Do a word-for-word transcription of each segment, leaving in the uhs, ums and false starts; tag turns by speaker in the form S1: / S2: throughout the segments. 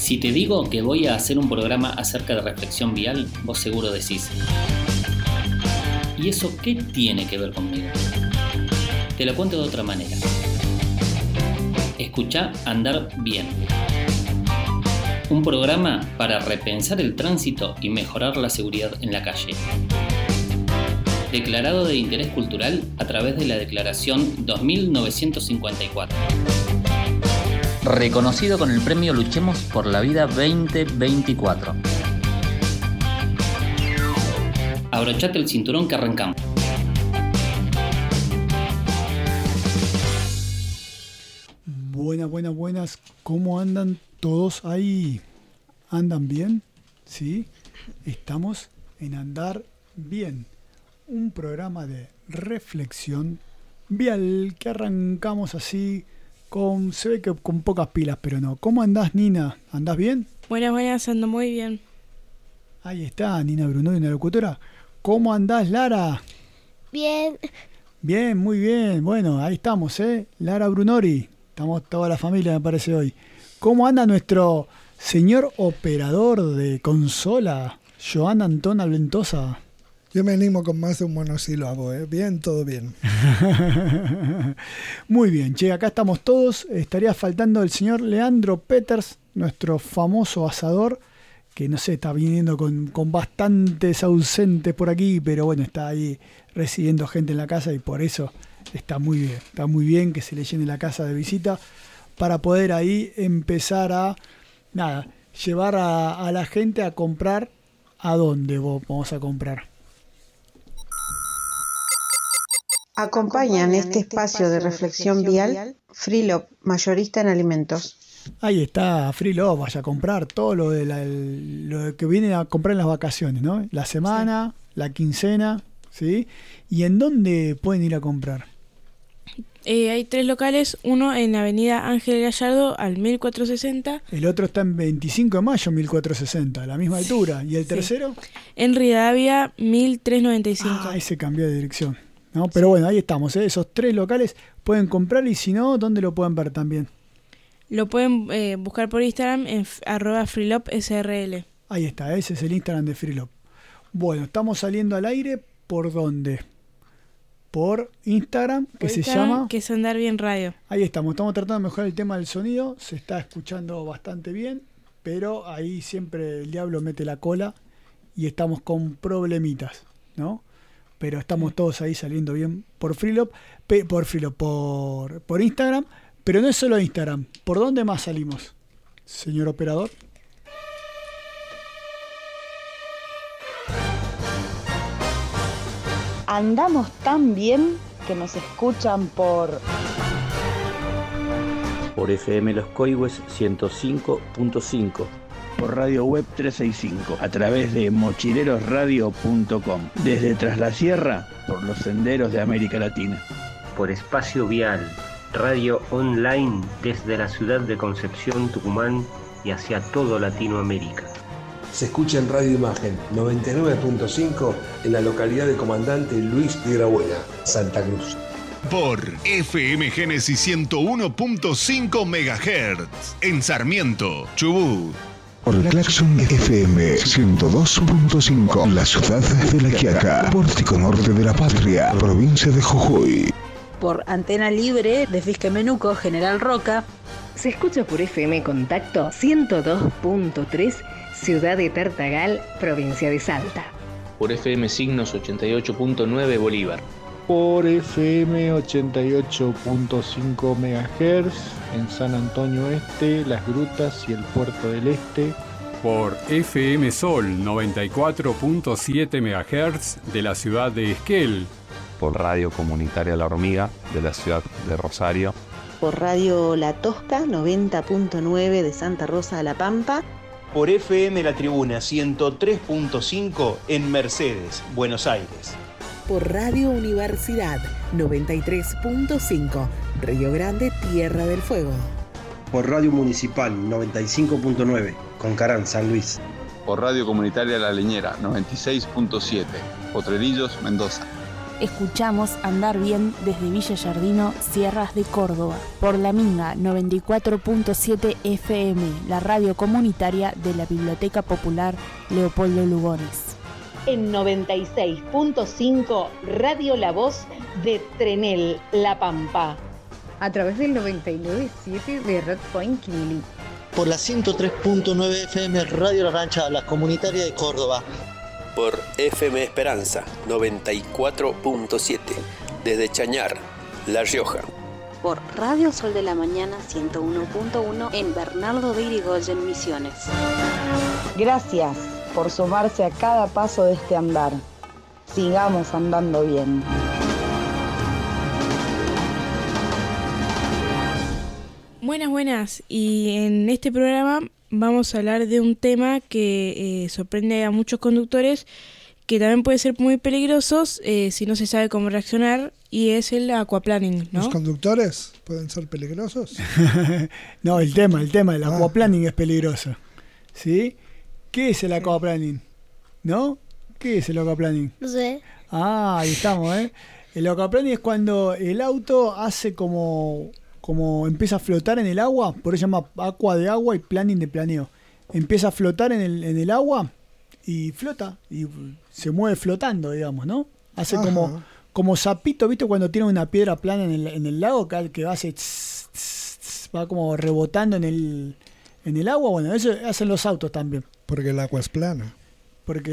S1: Si te digo que voy a hacer un programa acerca de reflexión vial, vos seguro decís: ¿y eso qué tiene que ver conmigo? Te lo cuento de otra manera. Escuchá Andar Bien. Un programa para repensar el tránsito y mejorar la seguridad en la calle. Declarado de interés cultural a través de la Declaración dos mil novecientos cincuenta y cuatro. Reconocido con el premio Luchemos por la Vida veinte veinticuatro. Abrochate el cinturón que arrancamos.
S2: Buenas, buenas, buenas. ¿Cómo andan todos ahí? ¿Andan bien? ¿Sí? Estamos en Andar Bien, un programa de reflexión vial que arrancamos así, con se ve que con pocas pilas, pero no. ¿Cómo andás, Nina? ¿Andás bien?
S3: Buenas, buenas, ando muy bien.
S2: Ahí está, Nina Brunori, una locutora. ¿Cómo andás, Lara?
S4: Bien.
S2: Bien, muy bien. Bueno, ahí estamos, ¿eh? Lara Brunori. Estamos toda la familia, me parece, hoy. ¿Cómo anda nuestro señor operador de consola, Joan Antón Alventosa?
S5: Yo me animo con más de un monosílabo, ¿eh? Bien, todo bien.
S2: Muy bien, che, acá estamos todos. Estaría faltando el señor Leandro Peters, nuestro famoso asador, que no sé, está viniendo con, con bastantes ausentes por aquí, pero bueno, está ahí recibiendo gente en la casa y por eso está muy bien. Está muy bien que se le llene la casa de visita para poder ahí empezar a, nada, llevar a, a la gente a comprar. ¿A dónde vos vamos a comprar?
S6: Acompañan este espacio de reflexión vial Freelop, mayorista en alimentos.
S2: Ahí está, Freelop, vaya a comprar todo lo, de la, el, lo que vienen a comprar en las vacaciones, ¿no? La semana, sí. La quincena, ¿sí? ¿Y en dónde pueden ir a comprar?
S3: Eh, hay tres locales, uno en la avenida Ángel Gallardo al mil cuatrocientos sesenta.
S2: El otro está en veinticinco de mayo, mil cuatrocientos sesenta, a la misma altura. ¿Y el sí. tercero?
S3: En Rivadavia, mil trescientos noventa y cinco.
S2: Ah, ese cambió de dirección. ¿No? Pero sí. Bueno, ahí estamos, ¿eh? Esos tres locales pueden comprar y si no, ¿dónde lo pueden ver también?
S3: Lo pueden eh, buscar por Instagram en f- arroba freelopsrl.
S2: Ahí está, ese es el Instagram de Freelop. Bueno, estamos saliendo al aire, ¿por dónde? Por Instagram, que por se Instagram, llama...
S3: que es Andar Bien Radio.
S2: Ahí estamos, estamos tratando de mejorar el tema del sonido, se está escuchando bastante bien, pero ahí siempre el diablo mete la cola y estamos con problemitas, ¿no? Pero estamos todos ahí saliendo bien por Freelop, pe, por Freelop, por, por Instagram, pero no es solo Instagram. ¿Por dónde más salimos, señor operador?
S7: Andamos tan bien que nos escuchan por...
S8: Por F M Los Coihues ciento cinco punto cinco.
S9: Por Radio Web trescientos sesenta y cinco, a través de mochileros radio punto com. Desde Tras la Sierra, por los senderos de América Latina.
S10: Por Espacio Vial, radio online desde la ciudad de Concepción, Tucumán y hacia todo Latinoamérica.
S11: Se escucha en Radio Imagen noventa y nueve punto cinco en la localidad de Comandante Luis Piedrabuena, Santa Cruz.
S12: Por F M Génesis ciento uno punto cinco megahertz en Sarmiento, Chubut.
S13: Por Claxon F M ciento dos punto cinco, la ciudad de La Quiaca, pórtico norte de la patria, provincia de Jujuy.
S14: Por Antena Libre de Fisquemenuco, General Roca.
S15: Se escucha por F M Contacto ciento dos punto tres, ciudad de Tartagal, provincia de Salta.
S16: Por F M Signos ochenta y ocho punto nueve, Bolívar.
S17: Por F M ochenta y ocho punto cinco megahertz en San Antonio Este, Las Grutas y el Puerto del Este.
S18: Por F M Sol noventa y cuatro punto siete megahertz de la ciudad de Esquel.
S19: Por Radio Comunitaria La Hormiga de la ciudad de Rosario.
S20: Por Radio La Tosca noventa punto nueve de Santa Rosa de la Pampa.
S21: Por F M La Tribuna ciento tres punto cinco en Mercedes, Buenos Aires.
S22: Por Radio Universidad noventa y tres punto cinco, Río Grande, Tierra del Fuego.
S23: Por Radio Municipal noventa y cinco punto nueve, Concarán, San Luis.
S24: Por Radio Comunitaria La Leñera noventa y seis punto siete, Potrerillos, Mendoza.
S1: Escuchamos Andar Bien desde Villa Yardino, Sierras de Córdoba, por La Minga noventa y cuatro punto siete F M, la radio comunitaria de la Biblioteca Popular Leopoldo Lugones.
S7: En noventa y seis punto cinco, Radio La Voz de Trenel, La Pampa.
S15: A través del noventa y nueve punto siete de Red Point Quilí.
S4: Por la ciento tres punto nueve F M Radio La Rancha, la comunitaria de Córdoba.
S5: Por F M Esperanza noventa y cuatro punto siete desde Chañar, La Rioja.
S20: Por Radio Sol de la Mañana ciento uno punto uno en Bernardo de Irigoyen, Misiones.
S7: Gracias por sumarse a cada paso de este andar. Sigamos andando bien.
S3: Buenas, buenas. Y en este programa vamos a hablar de un tema que eh, sorprende a muchos conductores, que también puede ser muy peligrosos eh, si no se sabe cómo reaccionar, y es el aquaplaning, ¿no?
S24: ¿Los conductores pueden ser peligrosos?
S2: No, el tema, el tema del ah. aquaplaning es peligroso. ¿Sí? ¿Qué es el aquaplaning? ¿No? ¿Qué es el aquaplaning?
S25: No sé.
S2: Ah, ahí estamos, ¿eh? El aquaplaning es cuando el auto hace como... como empieza a flotar en el agua, por eso se llama aqua de agua y planning de planeo. Empieza a flotar en el, en el agua y flota, y se mueve flotando, digamos, ¿no? Hace Ajá. como como sapito, ¿viste? Cuando tiene una piedra plana en el, en el lago, que, que hace tss, tss, tss, va como rebotando en el, en el agua. Bueno, eso hacen los autos también.
S24: Porque el agua es plana.
S2: Porque...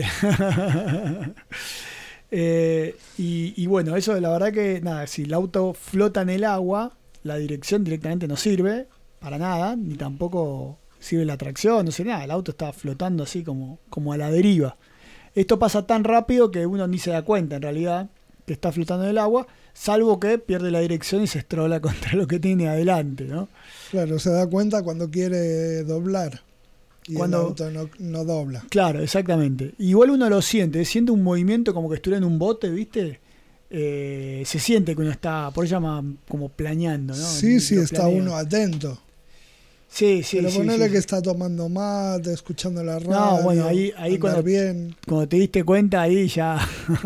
S2: eh, y, y bueno, eso la verdad que, nada, si el auto flota en el agua, la dirección directamente no sirve para nada, ni tampoco sirve la tracción, no sé nada. El auto está flotando así como, como a la deriva. Esto pasa tan rápido que uno ni se da cuenta en realidad que está flotando en el agua, salvo que pierde la dirección y se estrola contra lo que tiene adelante, ¿no?
S24: Claro, se da cuenta cuando quiere doblar y
S2: cuando,
S24: el auto no, no dobla.
S2: Claro, exactamente. Igual uno lo siente, siente un movimiento como que estuviera en un bote, ¿viste? Eh, se siente que uno está, por eso llama como planeando, ¿no?
S24: Sí, sí, está planea. Uno atento.
S2: Sí, sí,
S24: Pero
S2: sí.
S24: ponele
S2: sí.
S24: que está tomando mate, escuchando la radio.
S2: No, bueno, ahí, ahí cuando,
S24: bien.
S2: cuando te diste cuenta, ahí ya,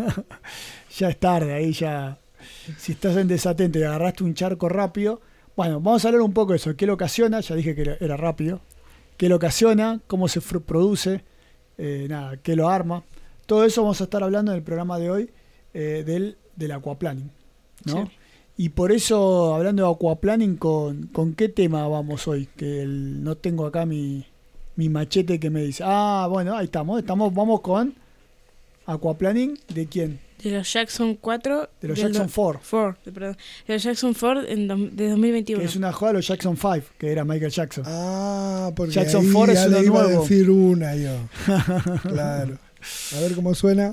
S2: ya es tarde, ahí ya, si estás en desatento y agarraste un charco rápido. Bueno, vamos a hablar un poco de eso, qué lo ocasiona, ya dije que era, era rápido, qué lo ocasiona, cómo se produce, eh, nada, qué lo arma. Todo eso vamos a estar hablando en el programa de hoy, eh, del del aquaplaning, ¿no? Sí. Y por eso, hablando de aquaplaning, ¿con, con qué tema vamos hoy? Que el, no tengo acá mi, mi machete que me dice. Ah, bueno, ahí estamos. estamos Vamos con aquaplaning. ¿De quién?
S3: De los Jackson cuatro.
S2: De los Jackson cuatro.
S3: cuatro perdón. De los Jackson cuatro en do, de dos mil veintiuno.
S2: Que es una joda de los Jackson cinco, que era Michael Jackson.
S24: Ah, porque
S2: Jackson
S24: ahí
S2: cuatro
S24: ya
S2: es uno
S24: le iba
S2: nuevo.
S24: a decir una yo. Claro. A ver cómo suena.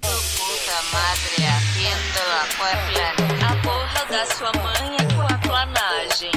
S26: Madre haciendo aquaplaning. A porra da sua mãe é aquaplanagem.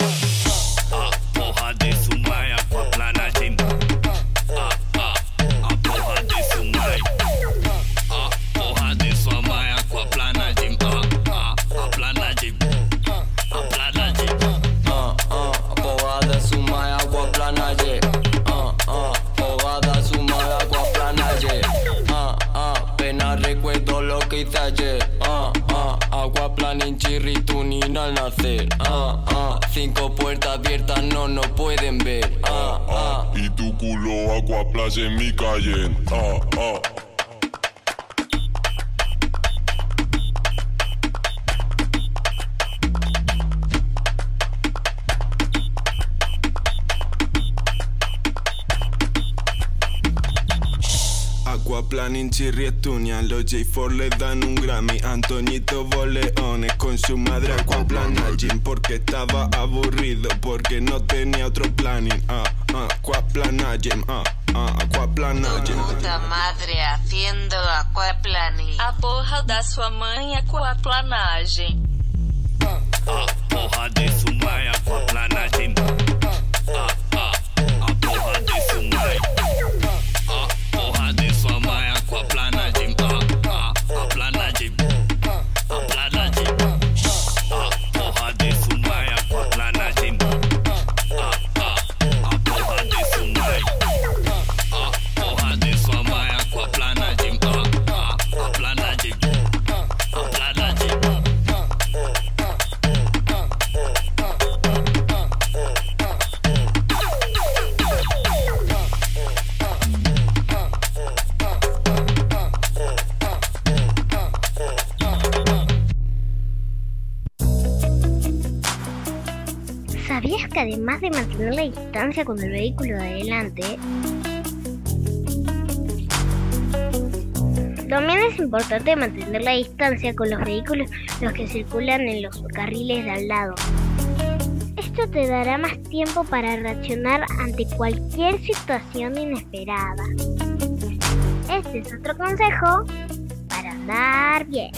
S27: A porra de sua mãe é aquaplanagem. A, a, a porra de sua mãe. A porra de sua mãe é aquaplanagem. A, a, a planagem. A planagem. A, a, a porra de sua mãe é aquaplanagem. A, a, porra de sua mãe é aquaplanagem. A, a, apenas recuerdo lo que hice ayer. Ah, ah, aquaplaning, chirrituning al nacer. Ah, ah, cinco puertas abiertas no nos pueden ver. Ah, ah,
S28: y tu culo aquaplash en mi calle. Ah, ah.
S27: Aquaplaning, chirrietunia, los J cuatro le dan un Grammy. Antoñito Boleones con su madre aquaplanaging. Porque estaba aburrido, porque no tenía otro planning. Ah, ah, aquaplanaging, ah, ah, aquaplanaging.
S26: Puta madre haciendo aquaplaning. A porra da sua mãe é aquaplanagem.
S27: A porra de sua mãe é aquaplanagem. Ah, ah, a porra de sua mãe. A porra de sua mãe é aquaplanagem. Ah, ah, a planagem. A planagem. A porra de sua mãe é aquaplanagem. Ah, ah, a porra de sua mãe. A porra de sua mãe é aquaplanagem. Ah, ah, a planagem. A
S6: ¿Sabías que además de mantener la distancia con el vehículo de adelante, también es importante mantener la distancia con los vehículos los que circulan en los carriles de al lado? Esto te dará más tiempo para reaccionar ante cualquier situación inesperada. Este es otro consejo para andar bien.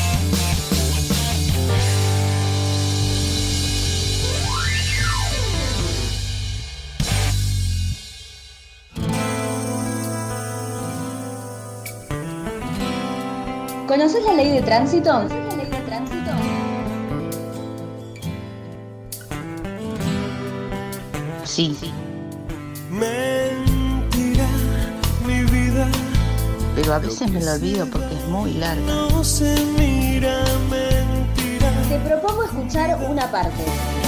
S8: ¿Conoces la ley de tránsito? ¿Conoces la ley de tránsito?
S9: Sí.
S10: Mentira, mi vida.
S9: Pero a veces me lo olvido porque es muy larga.
S10: No se mira, mentira.
S8: Te propongo escuchar una parte.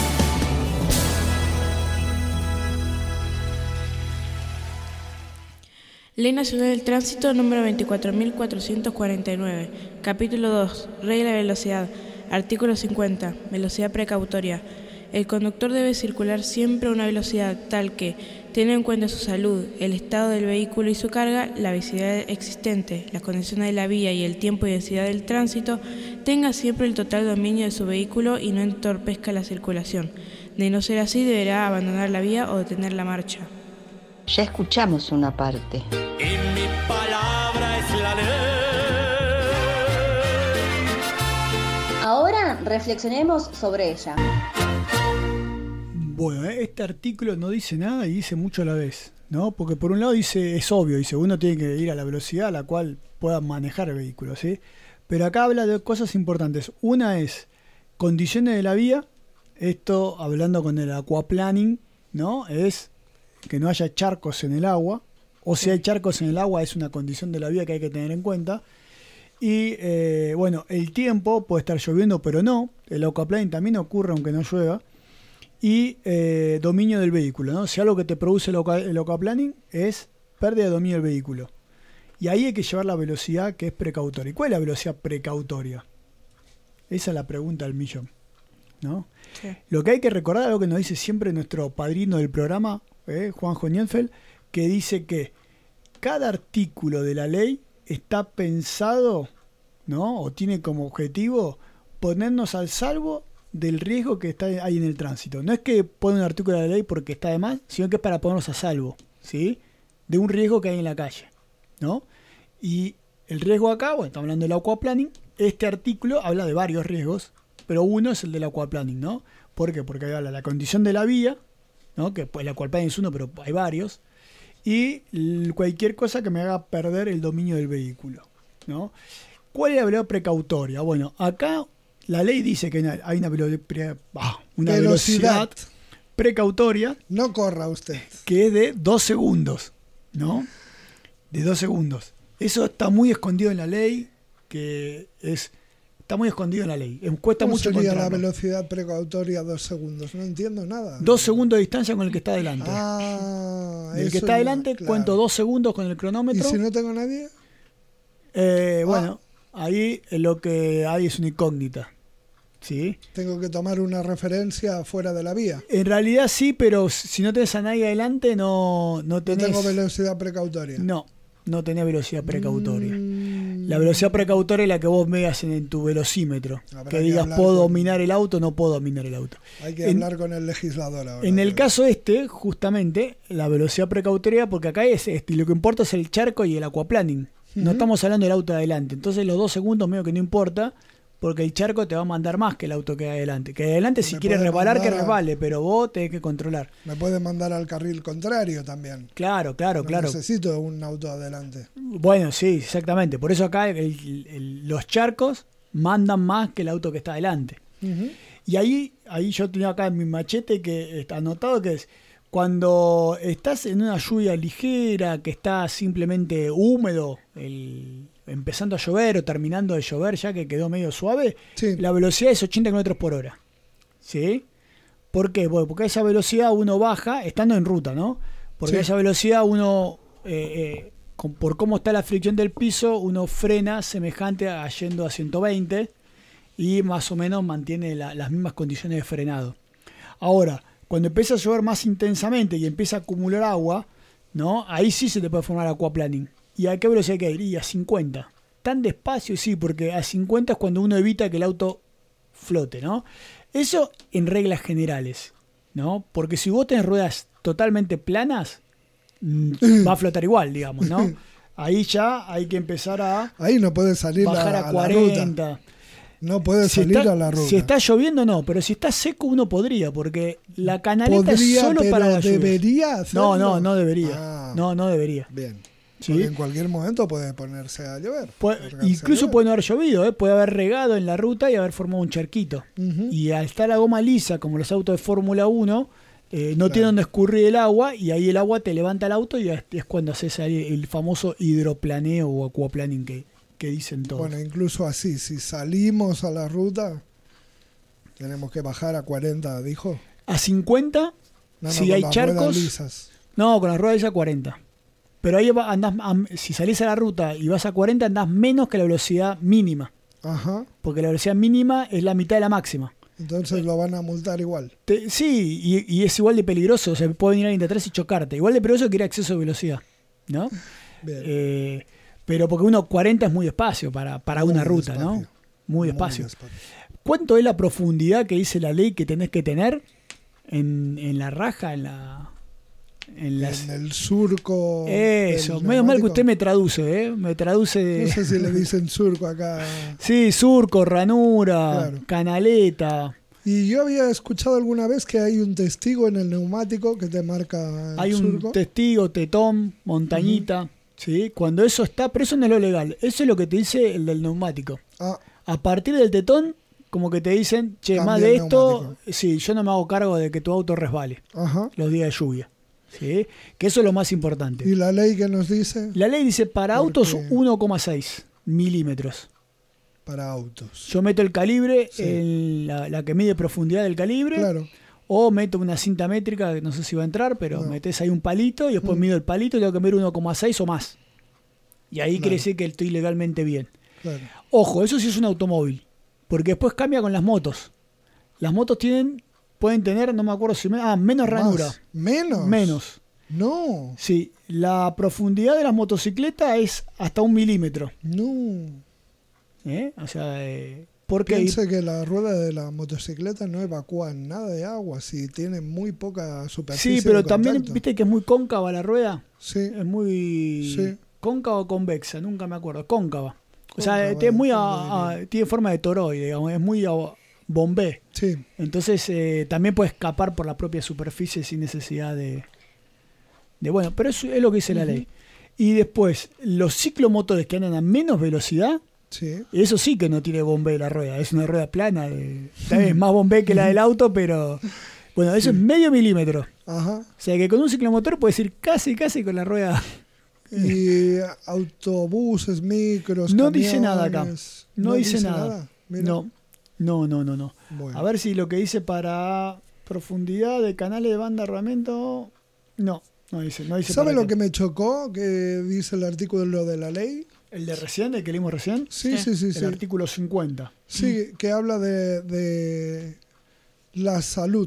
S3: Ley Nacional del Tránsito número veinticuatro mil cuatrocientos cuarenta y nueve, capítulo dos, regla de velocidad, artículo cincuenta, velocidad precautoria. El conductor debe circular siempre a una velocidad tal que, teniendo en cuenta su salud, el estado del vehículo y su carga, la visibilidad existente, las condiciones de la vía y el tiempo y densidad del tránsito, tenga siempre el total dominio de su vehículo y no entorpezca la circulación. De no ser así, deberá abandonar la vía o detener la marcha.
S9: Ya escuchamos una parte.
S10: Y mi palabra es la ley.
S8: Ahora reflexionemos sobre ella.
S2: Bueno, este artículo no dice nada y dice mucho a la vez, ¿no? Porque por un lado dice, es obvio, dice, uno tiene que ir a la velocidad a la cual pueda manejar el vehículo, ¿sí? Pero acá habla de cosas importantes. Una es condiciones de la vía, esto hablando con el aquaplaning, ¿no? Es que no haya charcos en el agua, o si hay charcos en el agua es una condición de la vía que hay que tener en cuenta. Y eh, bueno, el tiempo puede estar lloviendo pero no, el aquaplaning también ocurre aunque no llueva. Y eh, dominio del vehículo, ¿no? Si algo que te produce el, el aquaplaning es pérdida de dominio del vehículo. Y ahí hay que llevar la velocidad que es precautoria. ¿Y cuál es la velocidad precautoria? Esa es la pregunta del millón, ¿no? Sí. Lo que hay que recordar, algo que nos dice siempre nuestro padrino del programa, eh, Juanjo Nienfeld, que dice que cada artículo de la ley está pensado, ¿no? O tiene como objetivo ponernos al salvo del riesgo que está ahí en el tránsito. No es que pone un artículo de la ley porque está de más, sino que es para ponernos a salvo, ¿sí? De un riesgo que hay en la calle, ¿no? Y el riesgo acá, bueno, estamos hablando del aquaplaning, este artículo habla de varios riesgos, pero uno es el del aquaplaning, ¿no? ¿Por qué? Porque habla de la condición de la vía, ¿no? Que pues, el aquaplaning es uno, pero hay varios, y cualquier cosa que me haga perder el dominio del vehículo, ¿no? ¿Cuál es la velocidad precautoria? Bueno, acá la ley dice que hay una, velo pre ah, una velocidad. velocidad precautoria.
S24: No corra usted.
S2: Que es de dos segundos, ¿no? De dos segundos. Eso está muy escondido en la ley, que es está muy escondido en la ley. Cuesta
S24: ¿Cómo
S2: mucho
S24: sería
S2: encontrarlo.
S24: La velocidad precautoria dos segundos? No entiendo nada.
S2: Dos segundos de distancia con el que está adelante.
S24: Ah,
S2: el que está adelante, claro. Cuento dos segundos con el cronómetro.
S24: ¿Y si no tengo a nadie?
S2: Eh,
S24: ah.
S2: Bueno, ahí lo que hay es una incógnita. ¿Sí?
S24: Tengo que tomar una referencia fuera de la vía.
S2: En realidad sí, pero si no tenés a nadie adelante, no, no tenés...
S24: No tengo velocidad precautoria.
S2: No, no tenés velocidad precautoria. Mm. La velocidad precautoria es la que vos veas en, en tu velocímetro. Habrá que digas, que ¿puedo con... dominar el auto? No puedo dominar el auto.
S24: Hay que en, hablar con el legislador ahora.
S2: En el caso este, justamente, la velocidad precautoria, porque acá es este, y lo que importa es el charco y el aquaplaning. Uh-huh. No estamos hablando del auto de adelante. Entonces los dos segundos medio que no importa, porque el charco te va a mandar más que el auto que hay adelante. Que adelante si quiere resbalar, que resbale, pero vos tenés que controlar.
S24: Me puede mandar al carril contrario también.
S2: Claro, claro,
S24: no
S2: claro.
S24: Necesito un auto adelante.
S2: Bueno, sí, exactamente. Por eso acá el, el, los charcos mandan más que el auto que está adelante. Uh-huh. Y ahí, ahí yo tenía acá en mi machete que está anotado que es cuando estás en una lluvia ligera, que está simplemente húmedo, el... empezando a llover o terminando de llover ya que quedó medio suave, sí. La velocidad es ochenta kilómetros por hora. ¿Sí? ¿Por qué? Bueno, porque a esa velocidad uno baja estando en ruta, ¿no? Porque sí. A esa velocidad uno, eh, eh, con, por cómo está la fricción del piso, uno frena semejante a yendo a ciento veinte y más o menos mantiene la, las mismas condiciones de frenado. Ahora, Cuando empieza a llover más intensamente y empieza a acumular agua, ¿no? Ahí sí se te puede formar aquaplaning. ¿Y a qué velocidad hay que ir? Y a cincuenta. Tan despacio, sí, porque a cincuenta es cuando uno evita que el auto flote, ¿no? Eso en reglas generales, ¿no? Porque si vos tenés ruedas totalmente planas, va a flotar igual, digamos, ¿no? Ahí ya hay que empezar a
S24: Ahí no puede salir
S2: bajar
S24: la,
S2: a
S24: a
S2: cuarenta.
S24: La ruta. No puede
S2: si
S24: salir
S2: está,
S24: a la ruta.
S2: Si está lloviendo, no, pero si está seco, uno podría, porque la canaleta
S24: podría,
S2: es solo
S24: pero
S2: para la lluvia.
S24: ¿Debería hacerlo?
S2: No, no, no debería.
S24: Ah,
S2: no, no debería.
S24: Bien.
S2: ¿Sí?
S24: Porque en cualquier momento puede ponerse a llover.
S2: Puede, incluso puede no haber llovido, ¿eh? Puede haber regado en la ruta y haber formado un charquito. Uh-huh. Y al estar la goma lisa, como los autos de Fórmula uno, eh, no claro. tiene donde escurrir el agua y ahí el agua te levanta el auto y es, es cuando haces el famoso hidroplaneo o aquaplaning que, que dicen todos.
S24: Bueno, incluso así, si salimos a la ruta, tenemos que bajar a cuarenta, dijo.
S2: A cincuenta, no, no, si hay charcos. No, con las ruedas lisas a cuarenta. Pero ahí andás, si salís a la ruta y vas a cuarenta, andás menos que la velocidad mínima.
S24: Ajá.
S2: Porque la velocidad mínima es la mitad de la máxima.
S24: Entonces lo van a multar igual.
S2: Te, sí, y, y es igual de peligroso. O sea, puede venir alguien de atrás y chocarte. Igual de peligroso que ir a exceso de velocidad, ¿no? Bien. Eh, pero porque uno cuarenta es muy despacio para, para una ruta, despacio. ¿no? Muy despacio. muy despacio. ¿Cuánto es la profundidad que dice la ley que tenés que tener en, en la raja, en la...
S24: En, las... en el surco.
S2: Eso, medio mal que usted me traduce, ¿eh? Me traduce de...
S24: No sé si le dicen surco acá.
S2: Sí, surco, ranura, claro. canaleta.
S24: Y yo había escuchado alguna vez que hay un testigo en el neumático que te marca el
S2: Hay
S24: surco.
S2: un testigo, tetón, montañita, uh-huh. ¿sí? Cuando eso está, pero eso no es lo legal. Eso es lo que te dice el del neumático.
S24: Ah.
S2: A partir del tetón, como que te dicen, che, Cambia más de esto, neumático. Sí, yo no me hago cargo de que tu auto resbale
S24: Ajá.
S2: los días de lluvia. ¿Sí? Que eso es lo más importante.
S24: ¿Y la ley qué nos dice?
S2: La ley dice para Porque... autos uno coma seis milímetros.
S24: Para autos.
S2: Yo meto el calibre, sí. en la, la que mide profundidad del calibre.
S24: Claro.
S2: O meto una cinta métrica, que no sé si va a entrar, pero no. metes ahí un palito y después mm. mido el palito y tengo que medir uno coma seis o más. Y ahí claro. quiere decir que estoy legalmente bien.
S24: Claro.
S2: Ojo, eso sí es un automóvil. Porque después cambia con las motos. Las motos tienen... Pueden tener, no me acuerdo si... Ah, menos ranura.
S24: Más. ¿Menos?
S2: Menos.
S24: No.
S2: Sí, la profundidad de las motocicletas es hasta un milímetro.
S24: No.
S2: ¿Eh? O sea, eh, porque...
S24: Piense que la rueda de la motocicleta no evacúa nada de agua, si tiene muy poca superficie.
S2: Sí, pero
S24: de
S2: también,
S24: contacto.
S2: viste que es muy cóncava la rueda.
S24: Sí.
S2: Es muy...
S24: Sí.
S2: ¿Cóncava o convexa? Nunca me acuerdo. Cóncava. O sea, es muy a, a, tiene forma de toroide, digamos. Es muy... A, bombé.
S24: Sí.
S2: Entonces eh, también puede escapar por la propia superficie sin necesidad de... de bueno, pero eso es lo que dice uh-huh. la ley. Y después, los ciclomotores que andan a menos velocidad,
S24: sí.
S2: eso sí que no tiene bombé la rueda. Es una rueda plana. De, es más bombé que la del auto, pero... Bueno, eso sí. es medio milímetro.
S24: Ajá.
S2: O sea que con un ciclomotor puedes ir casi, casi con la rueda...
S24: Y autobuses, micros,
S2: No
S24: camiones,
S2: dice nada acá. No,
S24: no
S2: dice,
S24: dice
S2: nada.
S24: nada.
S2: No. No, no, no, no.
S24: Bueno.
S2: A ver si lo que dice para profundidad de canales de banda de rodamiento. No, no dice. No dice
S24: ¿Sabe lo
S2: qué.
S24: que me chocó? Que dice el artículo de la ley.
S2: ¿El de recién, el que leímos recién?
S24: Sí, sí, sí.
S2: El
S24: sí.
S2: artículo cincuenta.
S24: Sí, que habla de, de la salud.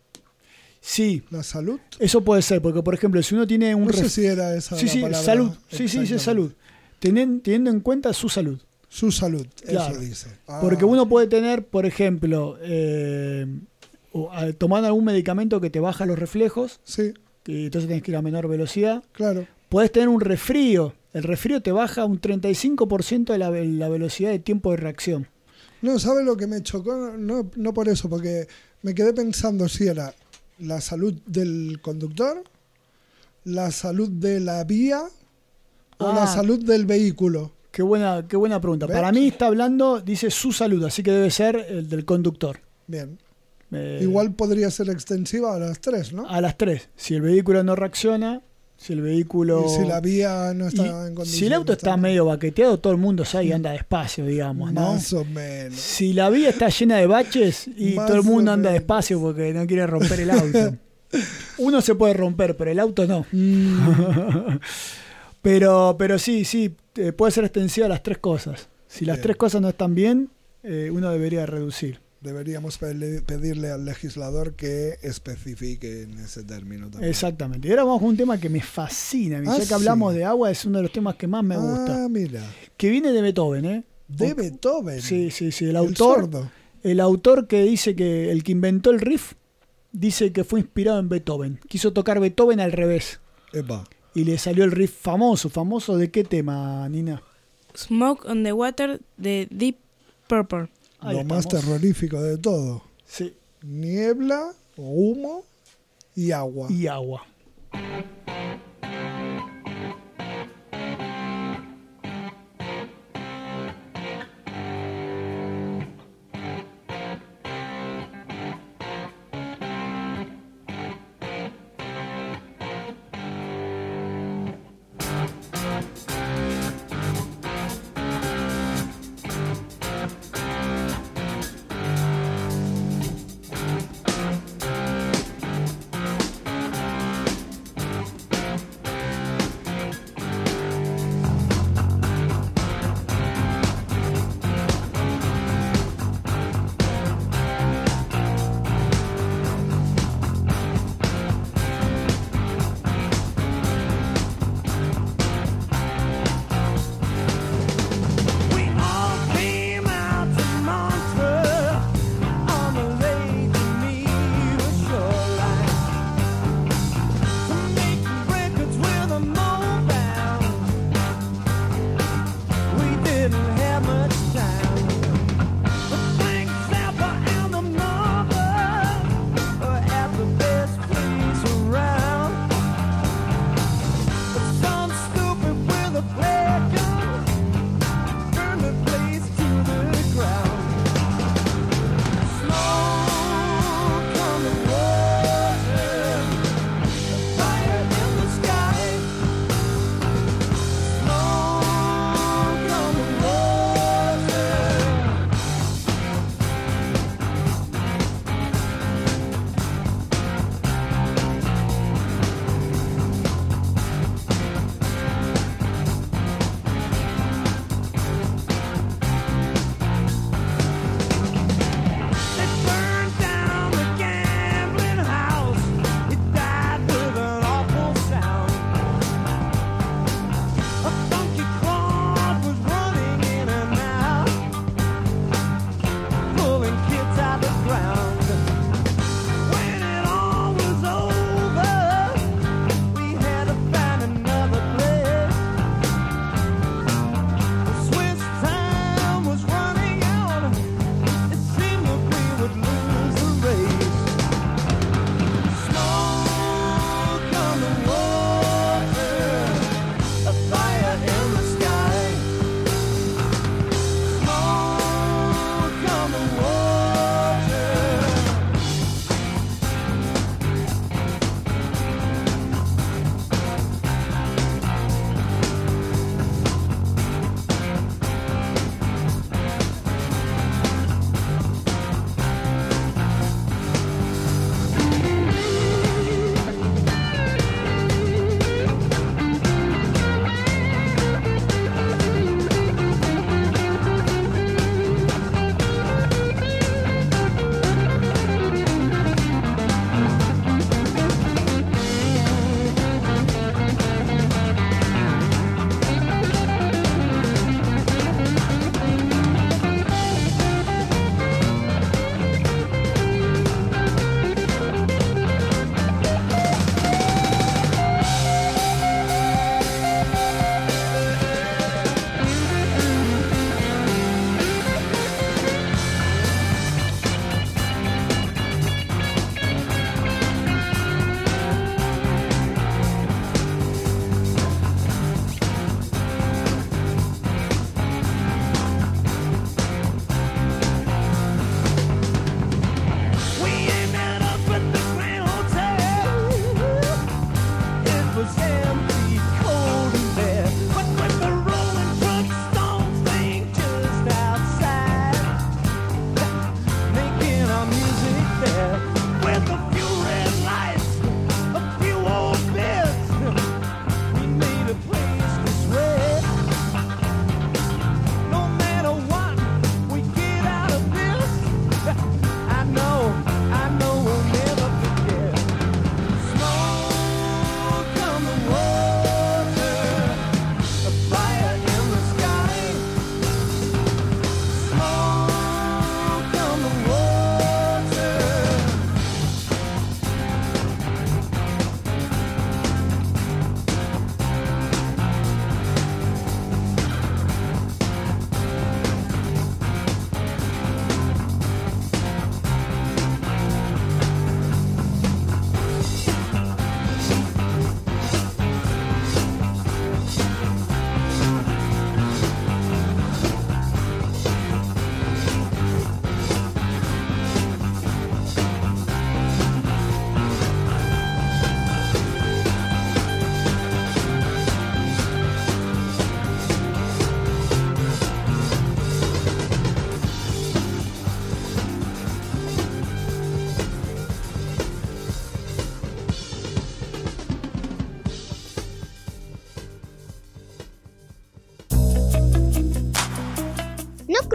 S2: Sí.
S24: ¿La salud?
S2: Eso puede ser, porque por ejemplo, si uno tiene un...
S24: No
S2: ref...
S24: sé si era esa
S2: sí,
S24: la
S2: sí,
S24: palabra.
S2: salud. Sí, sí, dice salud. Teniendo, teniendo en cuenta su salud.
S24: Su salud,
S2: claro.
S24: eso dice. Ah.
S2: Porque uno puede tener, por ejemplo, eh, tomando algún medicamento que te baja los reflejos,
S24: sí.
S2: y entonces tienes que ir a menor velocidad.
S24: Claro.
S2: Puedes tener un resfrío. El resfrío te baja un treinta y cinco por ciento de la, la velocidad de tiempo de reacción.
S24: No, ¿sabes lo que me chocó? No, no por eso, porque me quedé pensando si era la salud del conductor, la salud de la vía o
S2: ah.
S24: la salud del vehículo.
S2: Qué buena, qué buena pregunta. ¿Ves? Para mí está hablando, dice su salud, así que debe ser el del conductor.
S24: Bien.
S2: Eh,
S24: Igual podría ser extensiva a las tres, ¿no?
S2: A las tres. Si el vehículo no reacciona, si el vehículo...
S24: Y si la vía no está en condiciones.
S2: Si el auto está medio baqueteado, todo el mundo sabe y anda despacio, digamos, ¿no?
S24: Más o menos.
S2: Si la vía está llena de baches y Más todo el mundo anda despacio porque no quiere romper el auto. Uno se puede romper, pero el auto no. Mm. pero, pero sí, sí. Puede ser extensiva a las tres cosas. Si las bien. tres cosas no están bien, eh, uno debería reducir.
S24: deberíamos pedirle al legislador que especifique en ese término también.
S2: Exactamente. Y ahora vamos con un tema que me fascina. Ya
S24: Ah,
S2: que
S24: sí.
S2: hablamos de agua, es uno de los temas que más me gusta.
S24: Ah, mira.
S2: Que viene de Beethoven, ¿eh?
S24: De Beethoven.
S2: Sí, sí, sí. El
S24: El
S2: autor,
S24: sordo.
S2: el autor que dice que el que inventó el riff dice que fue inspirado en Beethoven. Quiso tocar Beethoven al revés.
S24: Epa.
S2: Y le salió el riff famoso. ¿Famoso de qué tema, Nina?
S3: Smoke on the Water de Deep Purple.
S24: Lo más terrorífico de todo.
S2: Sí.
S24: Niebla, humo y agua.
S2: Y agua.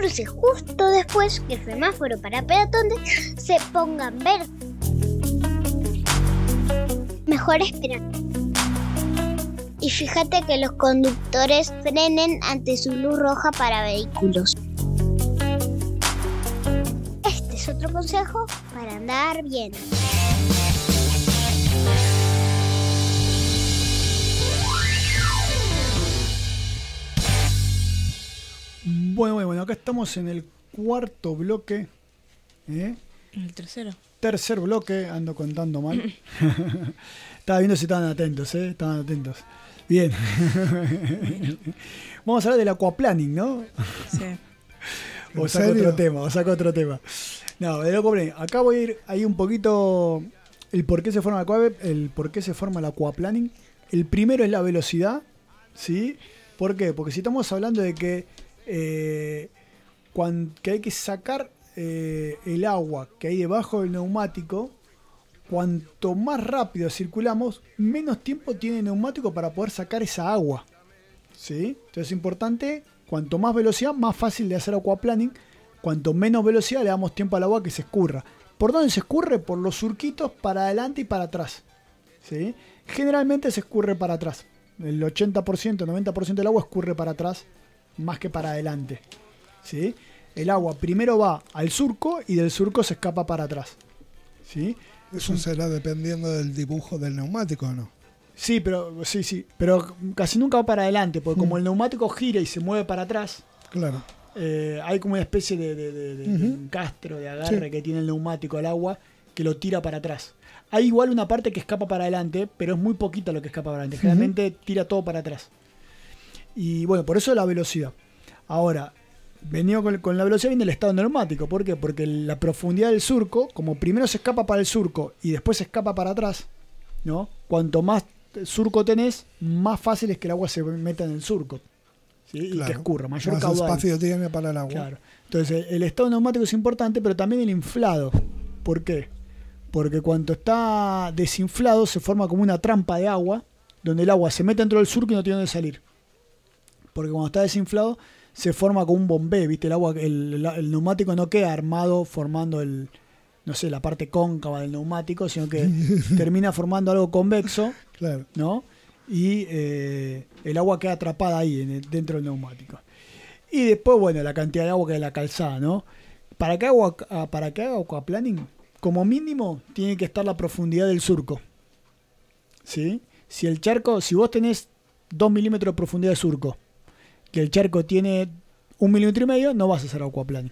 S6: produce justo después que el semáforo para peatones se ponga en verde. Mejor esperar. Y fíjate que los conductores frenen ante su luz roja para vehículos. Este es otro consejo para andar bien.
S2: Bueno, bueno, bueno, acá estamos en el cuarto bloque. ¿eh?
S3: En el tercero.
S2: Tercer bloque, ando contando mal. Estaba viendo si estaban atentos, ¿eh? Estaban atentos. Bien. Vamos a hablar del aquaplaning, ¿no?
S3: Sí.
S2: O saco otro tema, o saco otro tema. No, del aquaplaning. Acá voy a ir ahí un poquito el por qué se forma el aqua, el por qué se forma el aquaplaning. El primero es la velocidad, ¿sí? ¿Por qué? Porque si estamos hablando de que, eh, cuando, que hay que sacar eh, el agua que hay debajo del neumático, cuanto más rápido circulamos, menos tiempo tiene el neumático para poder sacar esa agua, ¿sí? Entonces es importante, cuanto más velocidad, más fácil de hacer aquaplaning. Cuanto menos velocidad le damos tiempo al agua que se escurra. ¿Por dónde se escurre? Por los surquitos para adelante y para atrás, ¿sí? Generalmente se escurre para atrás. El ochenta por ciento, noventa por ciento del agua escurre para atrás más que para adelante, ¿sí? El agua primero va al surco y del surco se escapa para atrás, ¿sí?
S24: Eso será dependiendo del dibujo del neumático, ¿o no?
S2: Sí, pero sí, sí, pero casi nunca va para adelante, porque como el neumático gira y se mueve para atrás,
S24: claro.
S2: eh, hay como una especie de, de, de, de, uh-huh. de encastro, de agarre sí. que tiene el neumático al agua que lo tira para atrás. Hay igual una parte que escapa para adelante, pero es muy poquita lo que escapa para adelante. Generalmente uh-huh. tira todo para atrás. Y bueno, por eso la velocidad. Ahora, venido con, con la velocidad viene el estado neumático. ¿Por qué? Porque la profundidad del surco, como primero se escapa para el surco y después se escapa para atrás, ¿no? Cuanto más surco tenés, más fácil es que el agua se meta en el surco, ¿sí?
S24: Claro.
S2: Y que escurra, mayor
S24: más
S2: caudal.
S24: espacio tiene para el agua.
S2: Claro. Entonces, el estado neumático es importante, pero también el inflado. ¿Por qué? Porque cuando está desinflado se forma como una trampa de agua, donde el agua se mete dentro del surco y no tiene dónde salir. Porque cuando está desinflado se forma como un bombé, ¿viste? El agua, el, el, el neumático no queda armado formando el, no sé, la parte cóncava del neumático, sino que termina formando algo convexo,
S24: claro.
S2: ¿no? Y eh, el agua queda atrapada ahí en el, dentro del neumático. Y después, bueno, la cantidad de agua que hay en la calzada, ¿no? Para que haga, para que haga aquaplaning, como mínimo tiene que estar la profundidad del surco, ¿sí? Si el charco, si vos tenés dos milímetros de profundidad de surco, que el charco tiene un milímetro y medio, no vas a hacer aquaplaning,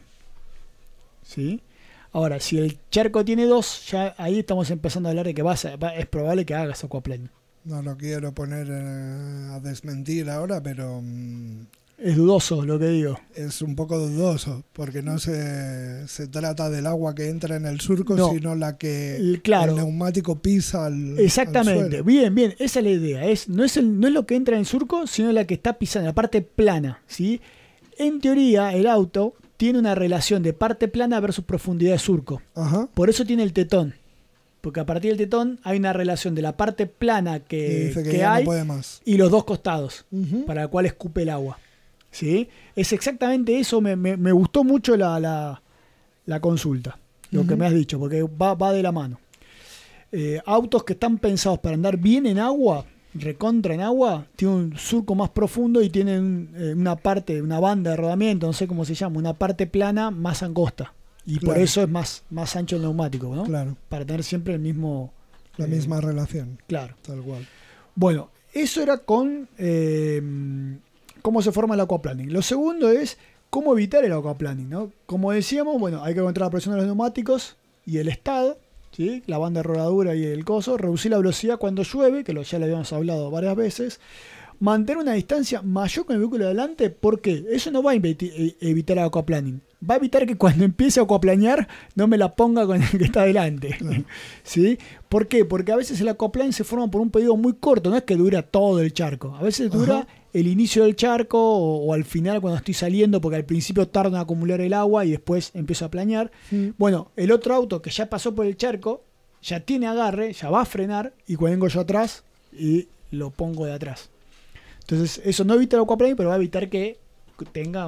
S2: ¿sí? Ahora, si el charco tiene dos, ya ahí estamos empezando a hablar de que vas a, va, es probable que hagas aquaplaning.
S24: No lo quiero poner eh, a desmentir ahora, pero mmm,
S2: es dudoso lo que digo.
S24: Es un poco dudoso, porque no se, se trata del agua que entra en el surco, no, sino la que el, claro. el neumático pisa al
S2: Exactamente,
S24: al suelo.
S2: bien, bien, esa es la idea. Es, no, es el, no es lo que entra en el surco, sino la que está pisando, la parte plana, ¿sí? En teoría, el auto tiene una relación de parte plana versus profundidad de surco.
S24: Ajá.
S2: Por eso tiene el tetón. Porque a partir del tetón hay una relación de la parte plana que,
S24: que,
S2: que hay
S24: no puede más.
S2: Y los dos costados,
S24: uh-huh.
S2: para la cual escupe el agua. ¿Sí? Es exactamente eso. Me, me, me gustó mucho la, la, la consulta, lo uh-huh. que me has dicho, porque va, va de la mano. Eh, autos que están pensados para andar bien en agua, recontra en agua, tienen un surco más profundo y tienen eh, una parte, una banda de rodamiento, no sé cómo se llama, una parte plana más angosta. Y claro. por eso es más, más ancho el neumático, ¿no?
S24: Claro.
S2: Para tener siempre el mismo...
S24: La eh, misma relación.
S2: Claro.
S24: Tal cual.
S2: Bueno, eso era con eh, cómo se forma el aquaplaning. Lo segundo es cómo evitar el aquaplaning, ¿no? Como decíamos, bueno, hay que controlar la presión de los neumáticos y el estado, ¿sí? La banda de rodadura y el coso. Reducir la velocidad cuando llueve, que lo, ya lo habíamos hablado varias veces. Mantener una distancia mayor con el vehículo de adelante. ¿Por qué? Eso no va a evitar el aquaplaning. Va a evitar que cuando empiece a aquaplanear no me la ponga con el que está adelante. Claro. ¿Sí? ¿Por qué? Porque a veces el aquaplaning se forma por un periodo muy corto. No es que dura todo el charco. A veces dura Ajá. el inicio del charco o, o al final cuando estoy saliendo, porque al principio tarda en acumular el agua y después empiezo a planear. Sí. Bueno, el otro auto que ya pasó por el charco ya tiene agarre, ya va a frenar y cuando vengo yo atrás y lo pongo de atrás. Entonces eso no evita el aquaplaning, pero va a evitar que tenga un,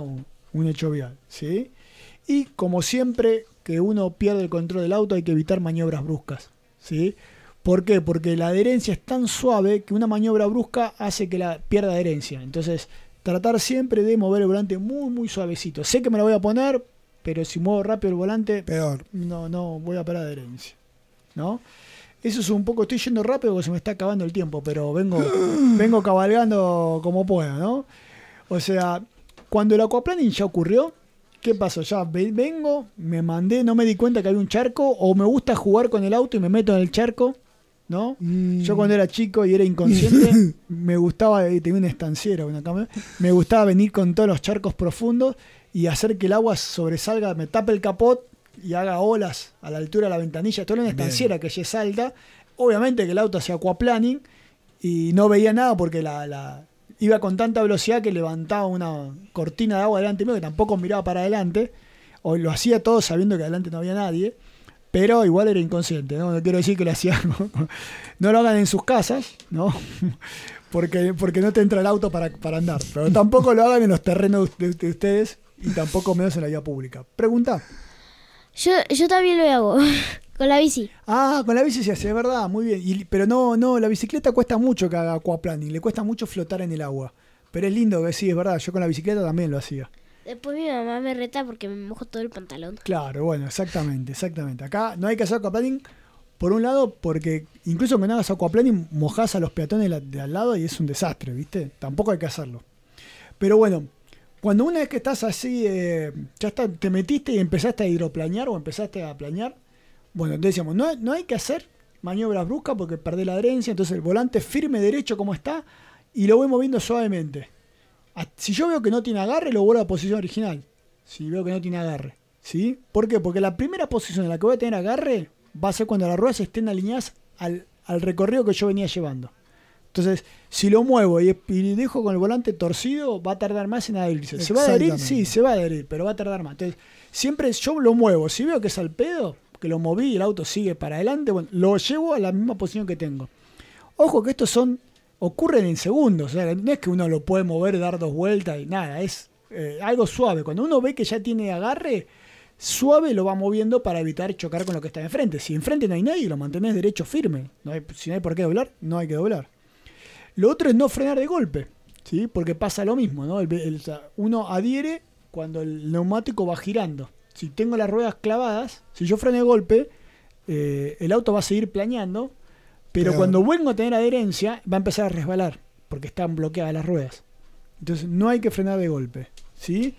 S2: un hecho vial, ¿sí? Y como siempre que uno pierde el control del auto hay que evitar maniobras bruscas, ¿sí? ¿Por qué? Porque la adherencia es tan suave que una maniobra brusca hace que la pierda adherencia. Entonces, tratar siempre de mover el volante muy, muy suavecito. Sé que me lo voy a poner, pero si muevo rápido el volante,
S24: peor.
S2: No, no, voy a perder adherencia, ¿no? Eso es un poco, estoy yendo rápido porque se me está acabando el tiempo, pero vengo, vengo cabalgando como pueda, ¿no? O sea, cuando el aquaplaning ya ocurrió, ¿qué pasó? Ya vengo, me mandé, no me di cuenta que había un charco, o me gusta jugar con el auto y me meto en el charco, ¿no? Mm. Yo cuando era chico y era inconsciente, me gustaba, tenía una estanciera, una cámara, me gustaba venir con todos los charcos profundos y hacer que el agua sobresalga, me tape el capot y haga olas a la altura de la ventanilla. Esto era una estanciera que ya es alta. Obviamente que el auto hacía aquaplaning y no veía nada porque la, la iba con tanta velocidad que levantaba una cortina de agua delante mío que tampoco miraba para adelante. O lo hacía todo sabiendo que adelante no había nadie. Pero igual era inconsciente, ¿no? No quiero decir que lo hacía. No, no lo hagan en sus casas, ¿no? Porque, porque no te entra el auto para, para andar. Pero tampoco lo hagan en los terrenos de, de ustedes y tampoco menos en la vía pública. Pregunta.
S6: Yo, yo también lo hago. Con la bici.
S2: Ah, con la bici se hace, es verdad, muy bien. Y, pero no, no, la bicicleta cuesta mucho que haga aquaplaning. Le cuesta mucho flotar en el agua. Pero es lindo que sí, es verdad. Yo con la bicicleta también lo hacía.
S6: Después mi mamá me reta porque me mojo todo el pantalón.
S2: Claro, bueno, exactamente, exactamente. Acá no hay que hacer aquaplaning, por un lado, porque incluso cuando hagas aquaplaning mojás a los peatones de al lado y es un desastre, ¿viste? Tampoco hay que hacerlo. Pero bueno, cuando una vez que estás así, eh, ya está, te metiste y empezaste a hidroplanear o empezaste a planear, bueno, entonces decíamos, no, no hay que hacer maniobras bruscas porque perdés la adherencia, entonces el volante firme derecho como está y lo voy moviendo suavemente. Si yo veo que no tiene agarre, lo vuelvo a la posición original. Si veo que no tiene agarre, ¿sí? ¿Por qué? Porque la primera posición en la que voy a tener agarre va a ser cuando las ruedas estén alineadas al, al recorrido que yo venía llevando. Entonces, si lo muevo y, y dejo con el volante torcido, va a tardar más en adherirse. ¿Se va a adherir? Sí, se va a adherir, pero va a tardar más. Entonces, siempre yo lo muevo. Si veo que es al pedo, que lo moví y el auto sigue para adelante, bueno, lo llevo a la misma posición que tengo. Ojo que estos son... ocurren en segundos, o sea, no es que uno lo puede mover, dar dos vueltas y nada, es eh, algo suave. Cuando uno ve que ya tiene agarre, suave lo va moviendo para evitar chocar con lo que está enfrente. Si enfrente no hay nadie, lo mantenés derecho firme. No hay, si no hay por qué doblar, no hay que doblar. Lo otro es no frenar de golpe, ¿sí? Porque pasa lo mismo, ¿no? El, el, uno adhiere cuando el neumático va girando. Si tengo las ruedas clavadas, si yo freno de golpe, eh, el auto va a seguir planeando. Pero, pero cuando vuelvo a tener adherencia, va a empezar a resbalar, porque están bloqueadas las ruedas. Entonces no hay que frenar de golpe, ¿sí?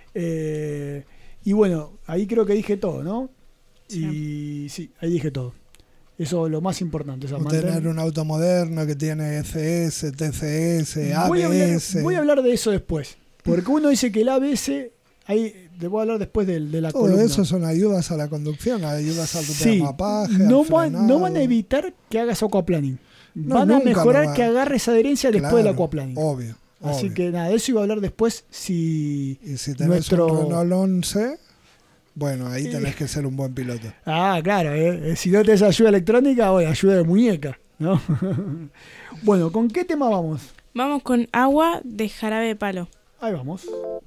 S2: Eh, y bueno, ahí creo que dije todo, ¿no? Sí. Y sí, ahí dije todo. Eso es lo más importante. O sea,
S24: mantener... tener un auto moderno que tiene S S, T C S,
S2: voy
S24: A B S.
S2: A hablar, voy a hablar de eso después, porque uno dice que el A B S... Ahí te voy a hablar después de, de la
S24: Todo
S2: columna.
S24: eso son ayudas a la conducción, ayudas al
S2: sí,
S24: mapaje,
S2: no,
S24: al
S2: van, no van a evitar que hagas aquaplaning.
S24: No,
S2: van a mejorar
S24: va.
S2: que agarres adherencia
S24: Claro,
S2: después del aquaplaning.
S24: Obvio.
S2: Así
S24: obvio.
S2: que nada, de eso iba a hablar después si,
S24: y si tenés
S2: nuestro...
S24: un Renault once, bueno, ahí tenés que ser un buen piloto.
S2: Ah, claro, eh. Si no tenés ayuda electrónica, oye, ayuda de muñeca, ¿no? Bueno, ¿con qué tema vamos?
S3: Vamos con Agua de Jarabe de Palo.
S2: Ahí vamos.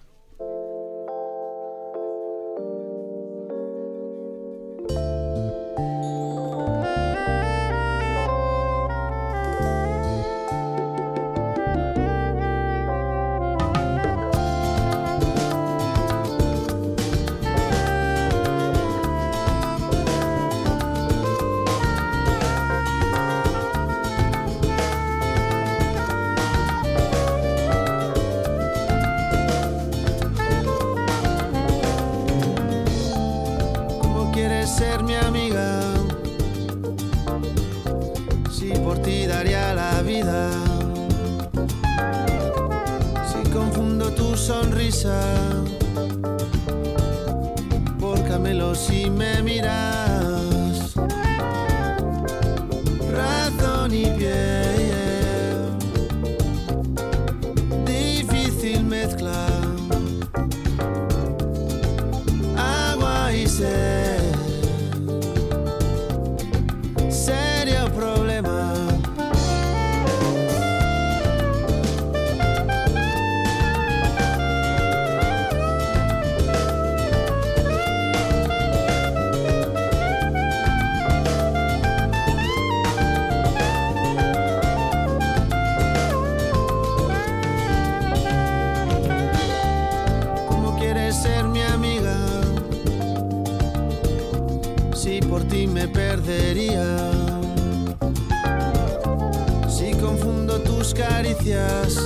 S10: Ser mi amiga, si por ti daría la vida, si confundo tu sonrisa por Camelo si me miras, razón y piel, difícil mezcla, agua y sed. tus caricias,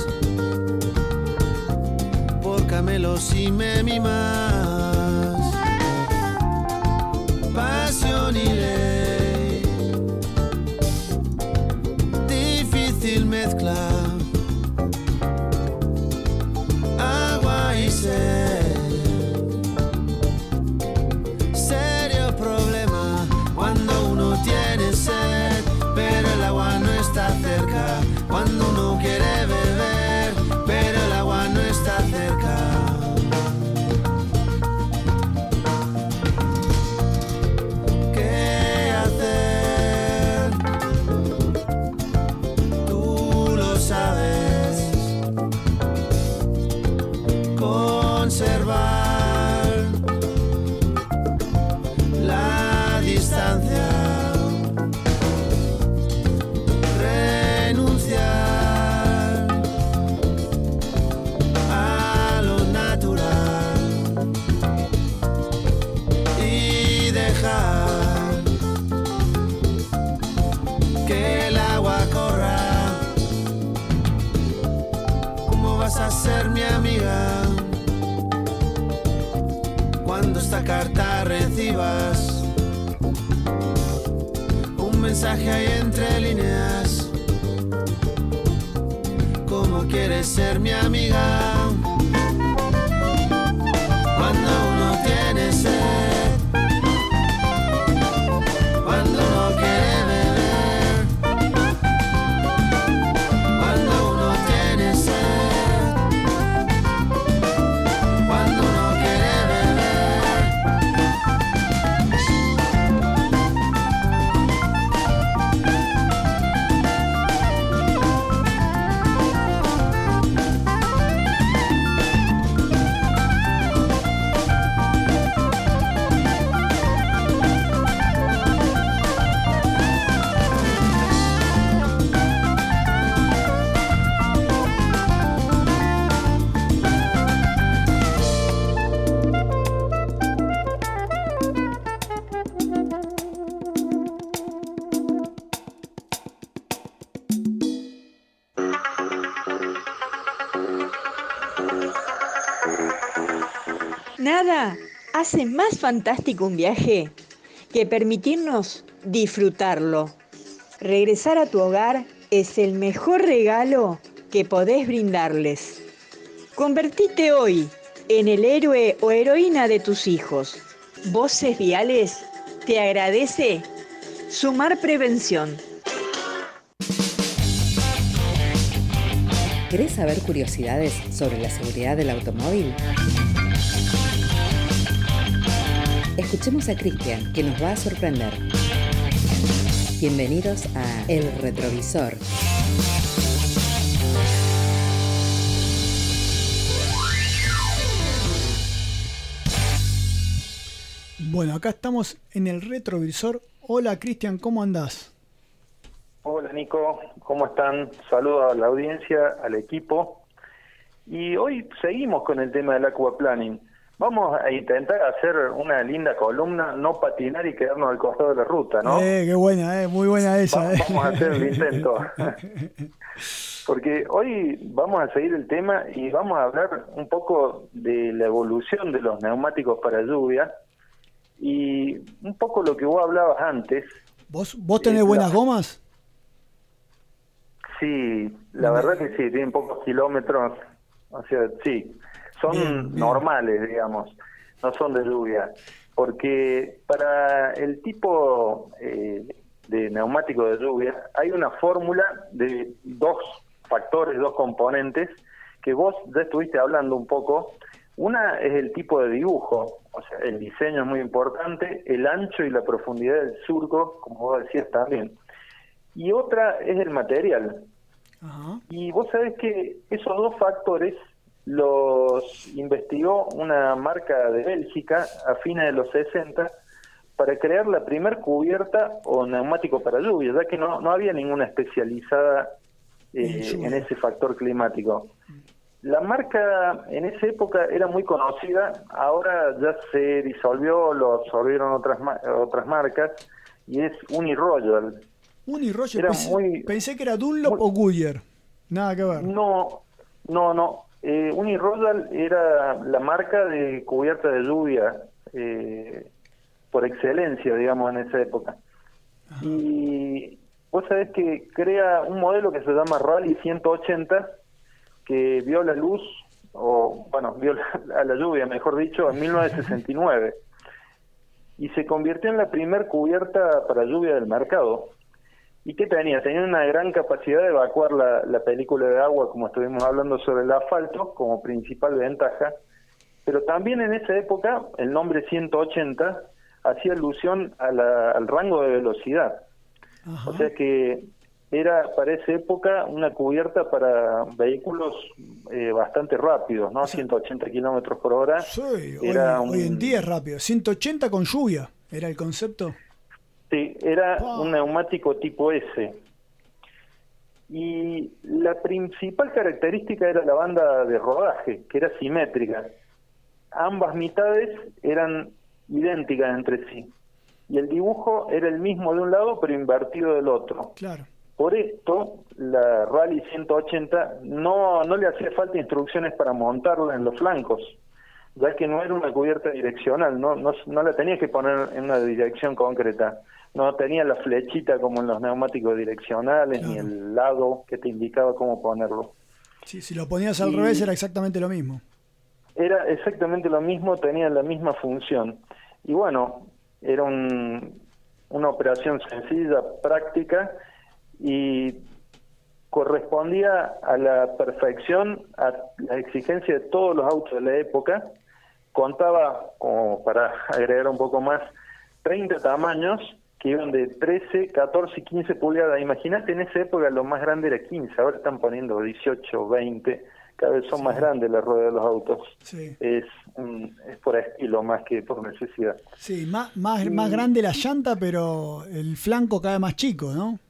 S10: por camelos y me mimas. Pasión y ley, difícil mezcla, agua y sed. Serio problema cuando uno tiene sed, pero el agua no está cerca. Cuando uno quiere beber, pero el agua no está cerca. ¿Qué hacer? Tú lo sabes. Conservar la distancia. A ser mi amiga cuando esta carta recibas un mensaje ahí entre líneas. ¿Cómo quieres ser mi amiga cuando uno tiene sed, cuando uno quiere beber, cuando uno tiene sed?
S11: Nada hace más fantástico un viaje que permitirnos disfrutarlo. Regresar a tu hogar es el mejor regalo que podés brindarles. Convertite hoy en el héroe o heroína de tus hijos. Voces Viales te agradece Sumar Prevención.
S12: ¿Querés saber curiosidades sobre la seguridad del automóvil? Escuchemos a Cristian, que nos va a sorprender. Bienvenidos a El Retrovisor.
S2: Bueno, acá estamos en El Retrovisor. Hola Cristian, ¿cómo andás?
S13: Hola Nico, ¿cómo están? Saludos a la audiencia, al equipo. Y hoy seguimos con el tema del aquaplaning. Vamos a intentar hacer una linda columna, no patinar y quedarnos al costado de la ruta, ¿no?
S2: Eh, qué buena, eh, muy buena esa.
S13: Va,
S2: eh.
S13: Vamos a hacer el intento. Porque hoy vamos a seguir el tema y vamos a hablar un poco de la evolución de los neumáticos para lluvia y un poco lo que vos hablabas antes.
S2: ¿Vos, vos tenés eh, buenas la... gomas?
S13: Sí, la verdad que sí, tienen pocos kilómetros, o sea, sí. Son bien, bien. normales, digamos, no son de lluvia, porque para el tipo eh, de neumático de lluvia hay una fórmula de dos factores, dos componentes, que vos ya estuviste hablando un poco. Una es el tipo de dibujo, o sea, el diseño es muy importante, el ancho y la profundidad del surco, como vos decías también. Y otra es el material. Ajá. Y vos sabés que esos dos factores los investigó una marca de Bélgica a fines de los sesenta para crear la primer cubierta o neumático para lluvia, ya que no, no había ninguna especializada eh, en ese factor climático. La marca en esa época era muy conocida, ahora ya se disolvió, lo absorbieron otras otras marcas, y es Uniroyal.
S2: Uniroyal,
S13: era
S2: pensé,
S13: muy,
S2: pensé que era Dunlop
S13: muy,
S2: o Goodyear. Nada que ver.
S13: No, no, no. Eh, Uniroyal era la marca de cubierta de lluvia eh, por excelencia, digamos, en esa época. Ajá. Y vos sabés que crea un modelo que se llama Rally ciento ochenta, que vio la luz, o bueno, vio la, a la lluvia, mejor dicho, en mil novecientos sesenta y nueve. Y se convirtió en la primer cubierta para lluvia del mercado. ¿Y qué tenía? Tenía una gran capacidad de evacuar la, la película de agua, como estuvimos hablando sobre el asfalto, como principal ventaja. Pero también en esa época, el nombre ciento ochenta hacía alusión a la, al rango de velocidad. Ajá. O sea que era para esa época una cubierta para vehículos eh, bastante rápidos, ¿no? ciento ochenta kilómetros por hora.
S2: Sí,
S13: era
S2: hoy,
S13: un...
S2: hoy en día es rápido. ciento ochenta con lluvia, ¿era el concepto?
S13: Sí, era oh. un neumático tipo S. Y la principal característica era la banda de rodaje, que era simétrica. Ambas mitades eran idénticas entre sí. Y el dibujo era el mismo de un lado, pero invertido del otro.
S2: Claro.
S13: Por esto, la Rally ciento ochenta no, no le hacía falta instrucciones para montarla en los flancos, ya que no era una cubierta direccional, no, no, no la tenía que poner en una dirección concreta. No tenía la flechita como en los neumáticos direccionales, claro, ni el lado que te indicaba cómo ponerlo.
S2: Sí, si lo ponías al y revés era exactamente lo mismo.
S13: Era exactamente lo mismo, tenía la misma función. Y bueno, era un, una operación sencilla, práctica, y correspondía a la perfección a la exigencia de todos los autos de la época. Contaba, como para agregar un poco más, treinta tamaños que iban de trece, catorce y quince pulgadas. Imagínate, en esa época lo más grande era quince, ahora están poniendo dieciocho, veinte, cada vez son sí. más grandes las ruedas de los autos. Sí. Es, um, es por estilo más que por necesidad.
S2: Sí, más, más, y... más grande la llanta, pero el flanco cada vez más chico, ¿no?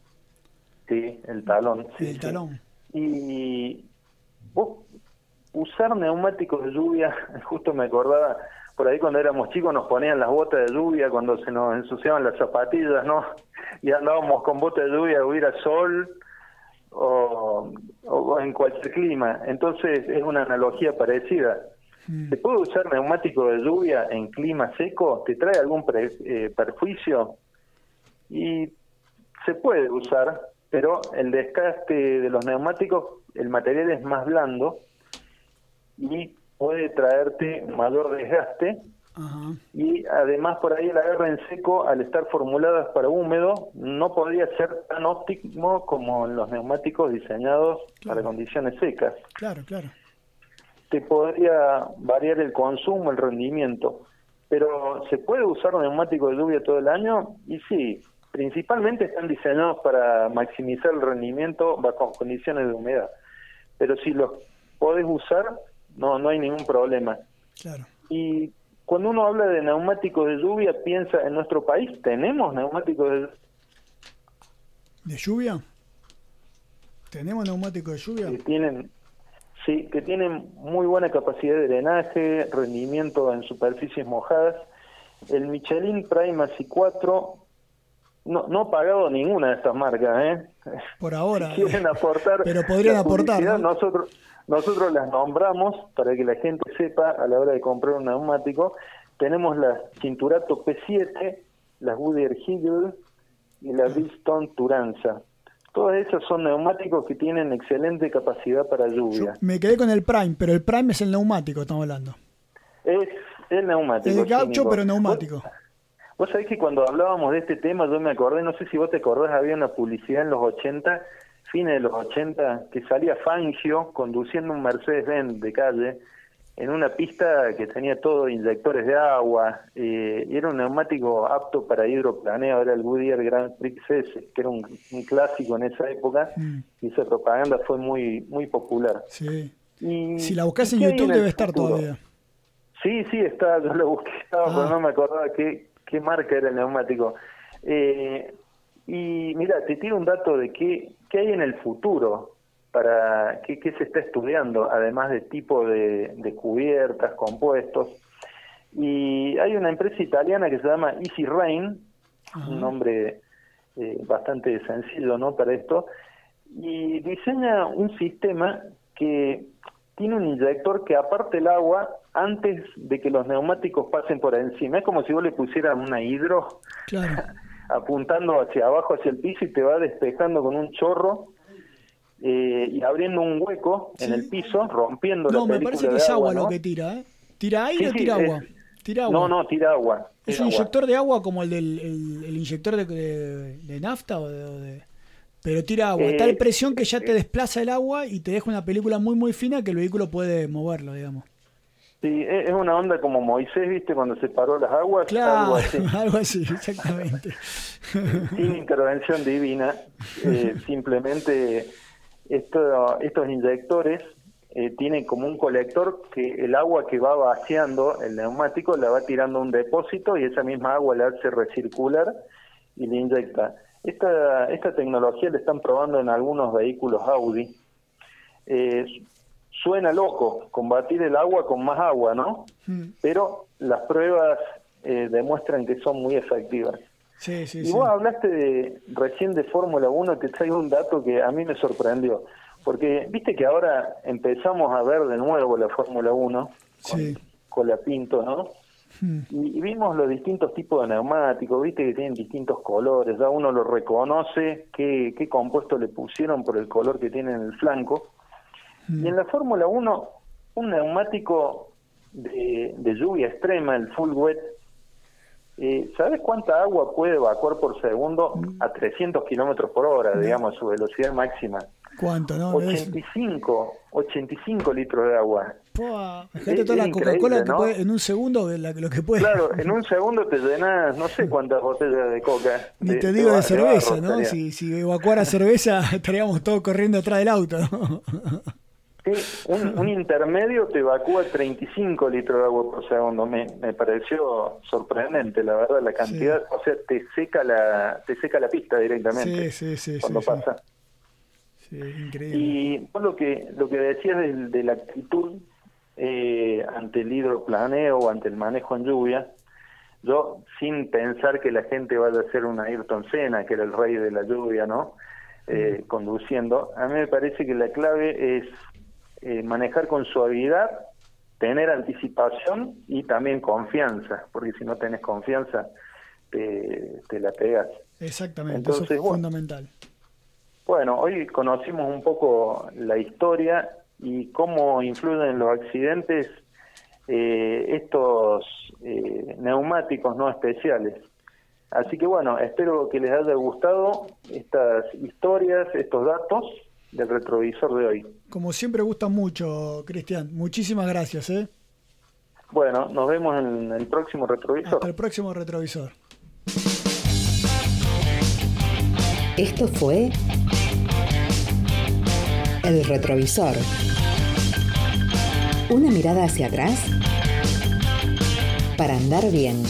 S13: Sí, el talón. Sí,
S2: el
S13: sí.
S2: talón.
S13: Y vos, usar neumáticos de lluvia, justo me acordaba, por ahí cuando éramos chicos nos ponían las botas de lluvia cuando se nos ensuciaban las zapatillas, ¿no? Y andábamos con botas de lluvia, hubiera sol o, o en cualquier clima. Entonces es una analogía parecida. Mm. ¿Se puede usar neumáticos de lluvia en clima seco? ¿Te trae algún pre, eh, perjuicio? Y se puede usar, pero el desgaste de los neumáticos, el material es más blando y puede traerte mayor desgaste. Ajá. Y además por ahí el agarre en seco, al estar formuladas para húmedo, no podría ser tan óptimo como en los neumáticos diseñados claro. para condiciones secas.
S2: Claro, claro.
S13: Te podría variar el consumo, el rendimiento, pero ¿se puede usar neumáticos de lluvia todo el año? Y sí, principalmente están diseñados para maximizar el rendimiento bajo condiciones de humedad, pero si los podés usar, no no hay ningún problema.
S2: Claro.
S13: Y cuando uno habla de neumáticos de lluvia, piensa en nuestro país, ¿tenemos neumáticos de,
S2: ¿De lluvia? ¿Tenemos neumáticos de lluvia?
S13: Que tienen, sí, que tienen muy buena capacidad de drenaje, rendimiento en superficies mojadas. El Michelin Primacy cuatro no no ha pagado ninguna de estas marcas, ¿eh?
S2: Por ahora.
S13: Si quieren aportar,
S2: pero podrían aportar, ¿no?
S13: Nosotros nosotros las nombramos para que la gente sepa a la hora de comprar un neumático. Tenemos las Cinturato P siete, las Goodyear Eagle y la Bridgestone Turanza. Todas esas son neumáticos que tienen excelente capacidad para lluvia.
S2: Yo me quedé con el Prime, pero el Prime es el neumático, estamos hablando.
S13: Es el neumático.
S2: El gaucho, pero neumático.
S13: ¿Vos, vos sabés que cuando hablábamos de este tema, yo me acordé, no sé si vos te acordás, había una publicidad en los ochenta, fines de los ochenta, que salía Fangio conduciendo un Mercedes-Benz de calle en una pista que tenía todo inyectores de agua, eh, y era un neumático apto para hidroplaneo, era el Goodyear Grand Prix S, que era un, un clásico en esa época, mm. y esa propaganda fue muy muy popular.
S2: Sí.
S13: Y,
S2: si la buscas en YouTube en debe estar futuro? Todavía.
S13: Sí, sí, está, yo lo busqué, estaba, ah. pero no me acordaba qué, qué marca era el neumático. Eh, y mira, te tiro un dato de qué, qué hay en el futuro, para qué, qué se está estudiando, además de tipo de, de cubiertas, compuestos. Y hay una empresa italiana que se llama Easy Rain, uh-huh. un nombre eh, bastante sencillo, ¿no?, para esto, y diseña un sistema que tiene un inyector que aparte el agua antes de que los neumáticos pasen por encima. Es como si vos le pusieras una hidro
S2: claro.
S13: apuntando hacia abajo, hacia el piso, y te va despejando con un chorro eh, y abriendo un hueco sí. en el piso, rompiendo
S2: no,
S13: la película.
S2: No, me parece que
S13: de
S2: es
S13: agua,
S2: agua
S13: ¿no?
S2: lo que tira, ¿eh? ¿Tira aire
S13: sí,
S2: o tira
S13: sí,
S2: agua?
S13: Es,
S2: tira agua?
S13: No, no, tira agua.
S2: ¿Es
S13: tira
S2: un
S13: agua.
S2: inyector de agua como el del el, el inyector de, de, de nafta o de, o de...? Pero tira agua,
S13: eh,
S2: tal presión que ya te desplaza el agua y te deja una película muy muy fina que el vehículo puede moverlo, digamos.
S13: Sí, es una onda como Moisés, ¿viste? Cuando separó las aguas.
S2: Claro,
S13: algo así,
S2: algo así exactamente.
S13: Sin intervención divina, eh, simplemente esto, estos inyectores eh, tienen como un colector que el agua que va vaciando el neumático la va tirando a un depósito y esa misma agua la hace recircular y le inyecta. Esta, esta tecnología la están probando en algunos vehículos Audi. Eh, suena loco combatir el agua con más agua, ¿no? Mm. Pero las pruebas eh, demuestran que son muy efectivas.
S2: Sí, sí,
S13: y
S2: sí.
S13: vos hablaste de, recién de Fórmula uno, te traigo un dato que a mí me sorprendió. Porque viste que ahora empezamos a ver de nuevo la Fórmula uno con,
S2: sí.
S13: con la Pinto, ¿no? Y, y vimos los distintos tipos de neumáticos, viste que tienen distintos colores, ya uno lo reconoce, qué, qué compuesto le pusieron por el color que tiene en el flanco. Mm. Y en la Fórmula uno, un neumático de, de lluvia extrema, el full wet, eh, ¿sabes cuánta agua puede evacuar por segundo mm. a trescientos kilómetros por hora, mm. digamos, a su velocidad máxima?
S2: ¿Cuánto, no?
S13: ochenta y cinco, ochenta y cinco litros de agua.
S2: Pua, fíjate toda la Coca-Cola, ¿no? Que puede, en un segundo la, lo que puede.
S13: Claro, en un segundo te llenas no sé cuántas botellas de coca.
S2: Ni
S13: de,
S2: te digo de, de cerveza, ¿no?
S13: Estaría.
S2: Si, si evacuara cerveza estaríamos todos corriendo atrás del auto, ¿no?
S13: Sí, un, un intermedio te evacúa treinta y cinco litros de agua por segundo. Me, me pareció sorprendente, la verdad, la cantidad. Sí. O sea, te seca la te seca la pista directamente
S2: sí, sí, sí,
S13: cuando
S2: sí,
S13: pasa.
S2: Sí. Sí, increíble.
S13: Y vos lo que, lo que decías de, de la actitud eh, ante el hidroplaneo o ante el manejo en lluvia, yo sin pensar que la gente vaya a ser una Ayrton Senna, que era el rey de la lluvia, ¿no? Eh, mm. Conduciendo, a mí me parece que la clave es eh, manejar con suavidad, tener anticipación y también confianza, porque si no tenés confianza te, te la pegas.
S2: Exactamente,
S13: Entonces,
S2: eso es
S13: bueno,
S2: fundamental.
S13: Bueno, hoy conocimos un poco la historia y cómo influyen en los accidentes eh, estos eh, neumáticos no especiales. Así que bueno, espero que les haya gustado estas historias, estos datos del retrovisor de hoy.
S2: Como siempre gusta mucho, Cristian. Muchísimas gracias, ¿eh?
S13: Bueno, nos vemos en el próximo retrovisor.
S2: Hasta el próximo retrovisor.
S12: Esto fue El Retrovisor. Una mirada hacia atrás para andar bien.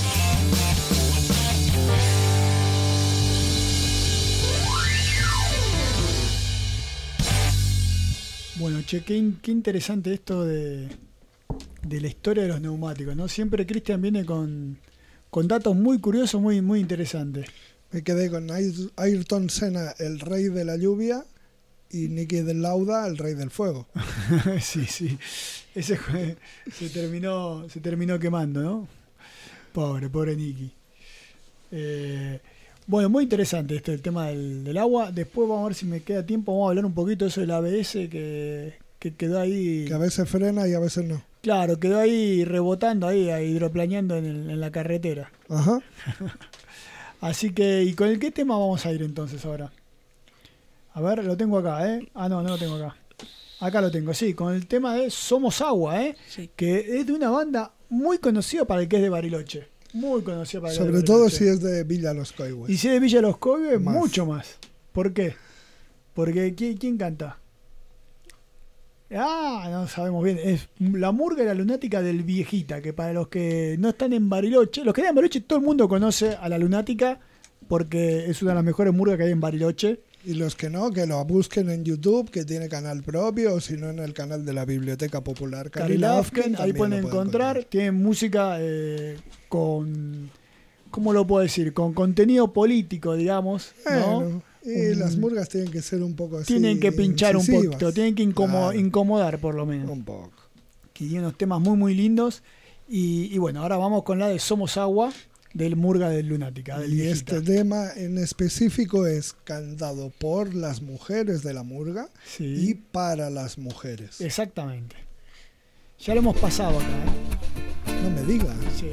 S2: Bueno, che, qué, qué interesante esto de, de la historia de los neumáticos, ¿no? Siempre Cristian viene con, con datos muy curiosos, muy, muy interesantes.
S24: Me quedé con Ayrton Senna, el rey de la lluvia, y Niki de Lauda, el rey del fuego.
S2: Sí, sí. Ese se terminó, se terminó quemando, ¿no? Pobre, pobre Niki. Eh, bueno, muy interesante este el tema del, del agua. Después vamos a ver si me queda tiempo. Vamos a hablar un poquito de eso del A B S que, que quedó ahí.
S24: Que a veces frena y a veces no.
S2: Claro, quedó ahí rebotando, ahí hidroplaneando en, el, en la carretera.
S24: Ajá.
S2: Así que, ¿y con el qué tema vamos a ir entonces ahora? A ver, lo tengo acá, ¿eh? Ah, no, no lo tengo acá. Acá lo tengo, sí, con el tema de Somos Agua, ¿eh? Sí. Que es de una banda muy conocida para el que es de Bariloche. Muy conocida para el que es de
S24: Sobre todo si es de Villa Los Coihues.
S2: Y si es de Villa Los Coihues, mucho más. ¿Por qué? Porque ¿quién, quién canta? Ah, no sabemos bien. Es la murga y la lunática del Viejita, que para los que no están en Bariloche, los que están en Bariloche, todo el mundo conoce a la lunática porque es una de las mejores murgas que hay en Bariloche.
S24: Y los que no, que lo busquen en YouTube, que tiene canal propio, o si no en el canal de la Biblioteca Popular
S2: Cari Lafken, ahí pueden encontrar. encontrar. Tienen música eh, con, ¿cómo lo puedo decir? Con contenido político, digamos, ¿no? Bueno.
S24: Y
S2: un,
S24: las murgas tienen que ser un poco así.
S2: Tienen que pinchar
S24: incisivas.
S2: un poquito, tienen que incomo-
S24: Claro.
S2: incomodar por lo menos.
S24: Un poco.
S2: Que tiene unos temas muy muy lindos. Y, y bueno, ahora vamos con la de Somos Agua, del Murga del Lunática. Del
S24: Y
S2: viejita.
S24: este tema en específico es cantado por las mujeres de la murga
S2: Sí.
S24: y para las mujeres.
S2: Exactamente. Ya lo hemos pasado acá, ¿eh?
S24: No me digas.
S2: Sí.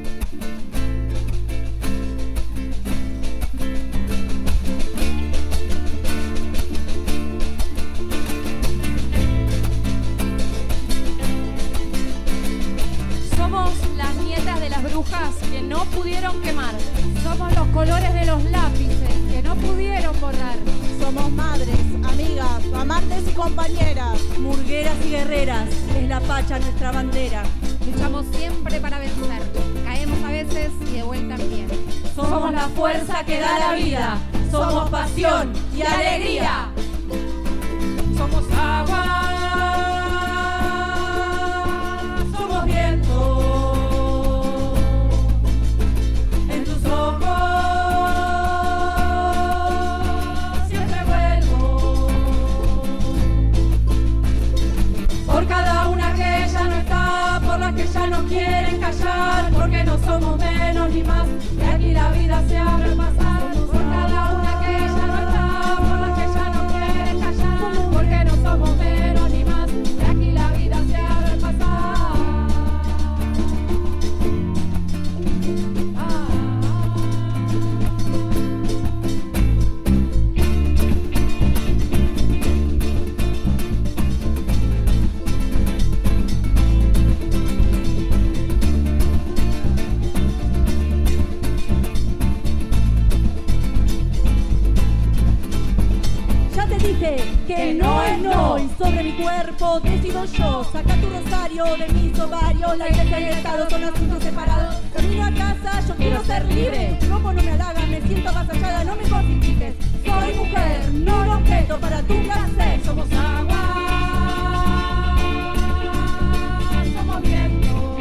S14: Somos las nietas de las brujas que no pudieron quemar. Somos los colores de los lápices que no pudieron borrar.
S16: Somos madres, amigas, amantes y compañeras.
S17: Murgueras y guerreras, es la pacha nuestra bandera.
S14: Luchamos siempre para vencer. Caemos a veces y de vuelta en pie.
S17: Somos la fuerza que da la vida. Somos pasión y alegría.
S14: Somos agua.
S17: Somos viento. En tus ojos siempre vuelvo. Por cada una que ya no está, por las que ya no quieren callar, porque no somos menos ni más, y aquí la vida se abre al pasar. Por cada una que ya no está, por las que ya no quieren callar, porque no somos menos ni más, y aquí la vida se abre al pasar. Ya te dije que no es no, y sobre mi cuerpo decido yo. Saca tu rosario de mis ovarios, la iglesia y el Estado son asuntos separados. Camino a casa, yo quiero ser libre. Tu lomo no me halaga, me siento avasallada, no me cosifiques. Soy mujer, no un objeto para tu placer. Somos agua, somos viento.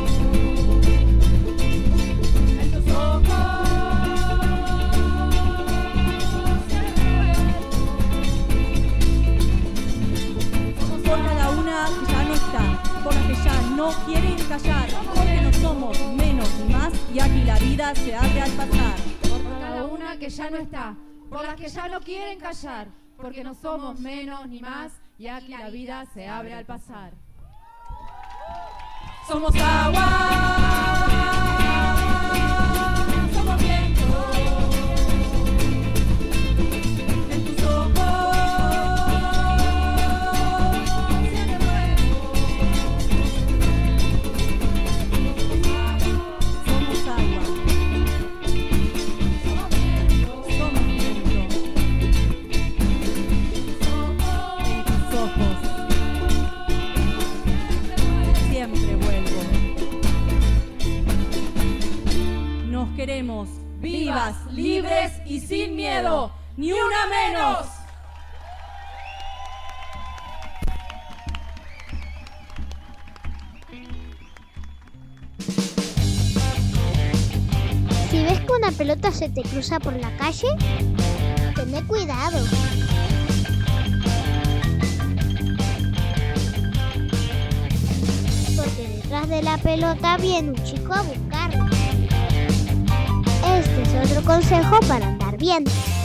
S17: En tus ojos por cada una que ya no está, por las que ya no quieren callar, porque no somos menos ni más, y aquí la vida se abre al pasar.
S14: Por cada una que ya no está, por las que ya no quieren callar, porque no somos menos ni más, y aquí la vida se abre al pasar.
S17: Somos agua, somos viento. En tus ojos siempre vuelvo. Somos agua, somos viento. Somos viento. En tus ojos siempre vuelvo. Nos queremos vivas, libres y sin miedo, ni una menos.
S6: Si ves que una pelota se te cruza por la calle, tené cuidado. Porque detrás de la pelota viene un chico a buscarla. Este es otro consejo para andar bien.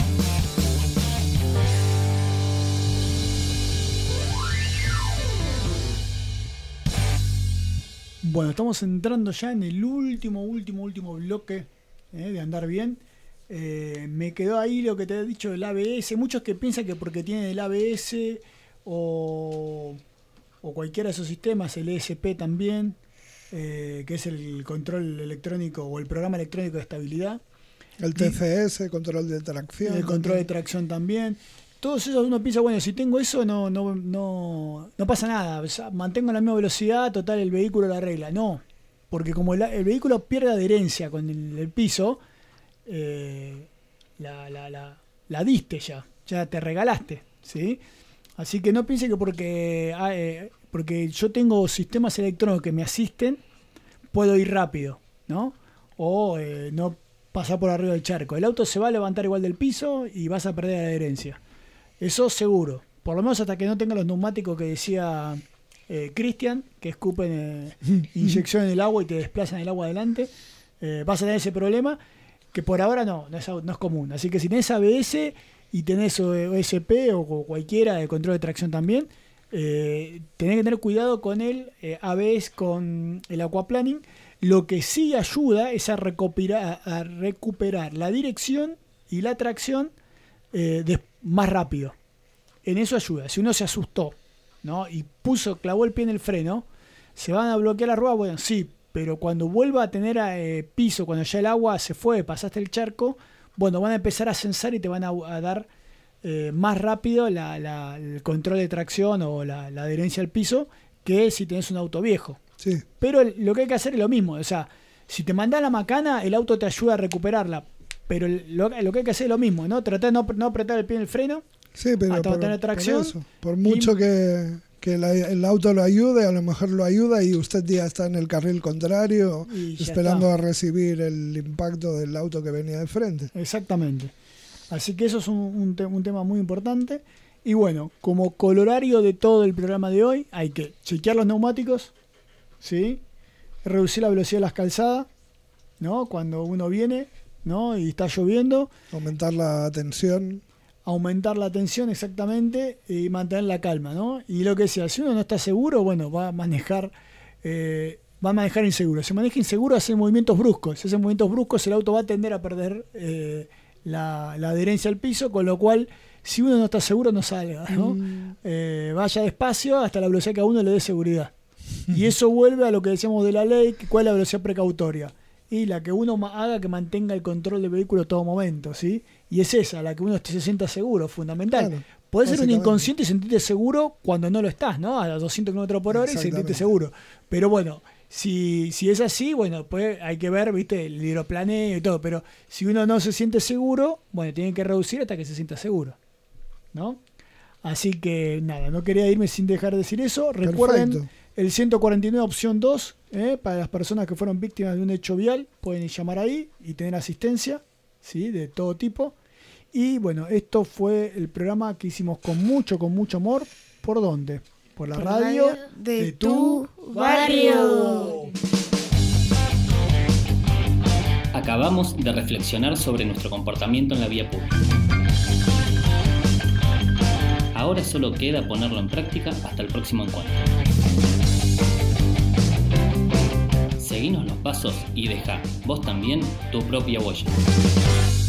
S2: Bueno, estamos entrando ya en el último, último, último bloque eh, de andar bien. Eh, me quedó ahí lo que te he dicho del A B S. Muchos que piensan que porque tienen el A B S o, o cualquiera de esos sistemas, el E S P también, eh, que es el control electrónico o el programa electrónico de estabilidad.
S24: El T C S, control de tracción.
S2: El control de tracción también. Todos esos uno piensa, bueno, si tengo eso no no no, no pasa nada, o sea, mantengo la misma velocidad, total el vehículo la arregla. No, porque como el, el vehículo pierde adherencia con el, el piso, eh, la, la, la, la diste ya, ya te regalaste, ¿sí? Así que no piense que porque, eh, porque yo tengo sistemas electrónicos que me asisten, puedo ir rápido, ¿no? O eh, no pasar por arriba del charco. El auto se va a levantar igual del piso y vas a perder la adherencia. Eso seguro. Por lo menos hasta que no tenga los neumáticos que decía eh, Cristian, que escupen eh, inyección en el agua y te desplazan el agua adelante. Eh, vas a tener ese problema que por ahora no, no es, no es común. Así que si tenés A B S y tenés O S P o cualquiera de control de tracción también, eh, tenés que tener cuidado con el eh, A B S, con el aquaplaning. Lo que sí ayuda es a recuperar, a recuperar la dirección y la tracción eh, de, más rápido. En eso ayuda. Si uno se asustó, ¿no?, y puso, clavó el pie en el freno, ¿se van a bloquear las ruedas? Bueno, sí, pero cuando vuelva a tener eh, piso, cuando ya el agua se fue, pasaste el charco, bueno, van a empezar a censar y te van a, a dar eh, más rápido la, la, el control de tracción o la, la adherencia al piso que si tenés un auto viejo.
S24: Sí.
S2: Pero lo que hay que hacer es lo mismo. O sea, si te mandás la macana, el auto te ayuda a recuperarla. Pero lo, lo que hay que hacer es lo mismo, ¿no? Tratar de no, no apretar el pie en el freno.
S24: Sí, pero
S2: hasta
S24: por,
S2: tener tracción.
S24: Por, eso, por mucho
S2: y,
S24: que, que la, el auto lo ayude, a lo mejor lo ayuda y usted ya está en el carril contrario esperando a recibir el impacto del auto que venía de frente.
S2: Exactamente. Así que eso es un, un, te, un tema muy importante. Y bueno, como colorario de todo el programa de hoy, hay que chequear los neumáticos, ¿sí? Reducir la velocidad de las calzadas, ¿no?, cuando uno viene, ¿no?, y está lloviendo.
S24: Aumentar la tensión.
S2: Aumentar la tensión, exactamente, y mantener la calma, ¿no? Y lo que sea, si uno no está seguro, bueno, va a manejar eh, va a manejar inseguro. Si maneja inseguro, hace movimientos bruscos. Si hace movimientos bruscos, el auto va a tender a perder eh, la, la adherencia al piso, con lo cual, si uno no está seguro, no salga, ¿no? Mm. Eh, vaya despacio hasta la velocidad que a uno le dé seguridad. Y eso vuelve a lo que decíamos de la ley, cuál es la velocidad precautoria. Y la que uno haga que mantenga el control del vehículo en todo momento, ¿sí? Y es esa, la que uno se sienta seguro, fundamental. Claro, podés ser un inconsciente y sentirte seguro cuando no lo estás, ¿no? A doscientos kilómetros por hora y sentirte seguro. Pero bueno, si, si es así, bueno, pues hay que ver, ¿viste? El hidroplaneo y todo. Pero si uno no se siente seguro, bueno, tiene que reducir hasta que se sienta seguro, ¿no? Así que nada, no quería irme sin dejar de decir eso. Recuerden, perfecto, el ciento cuarenta y nueve opción dos, ¿eh? Para las personas que fueron víctimas de un hecho vial, pueden llamar ahí y tener asistencia, ¿sí?, de todo tipo. Y bueno, esto fue el programa que hicimos con mucho, con mucho amor. ¿Por dónde? Por la
S3: Por
S2: radio,
S3: radio de,
S2: de
S3: tu
S2: tu
S3: barrio.
S1: Acabamos de reflexionar sobre nuestro comportamiento en la vía pública. Ahora solo queda ponerlo en práctica hasta el próximo encuentro. Seguinos los pasos y deja, vos también, tu propia huella.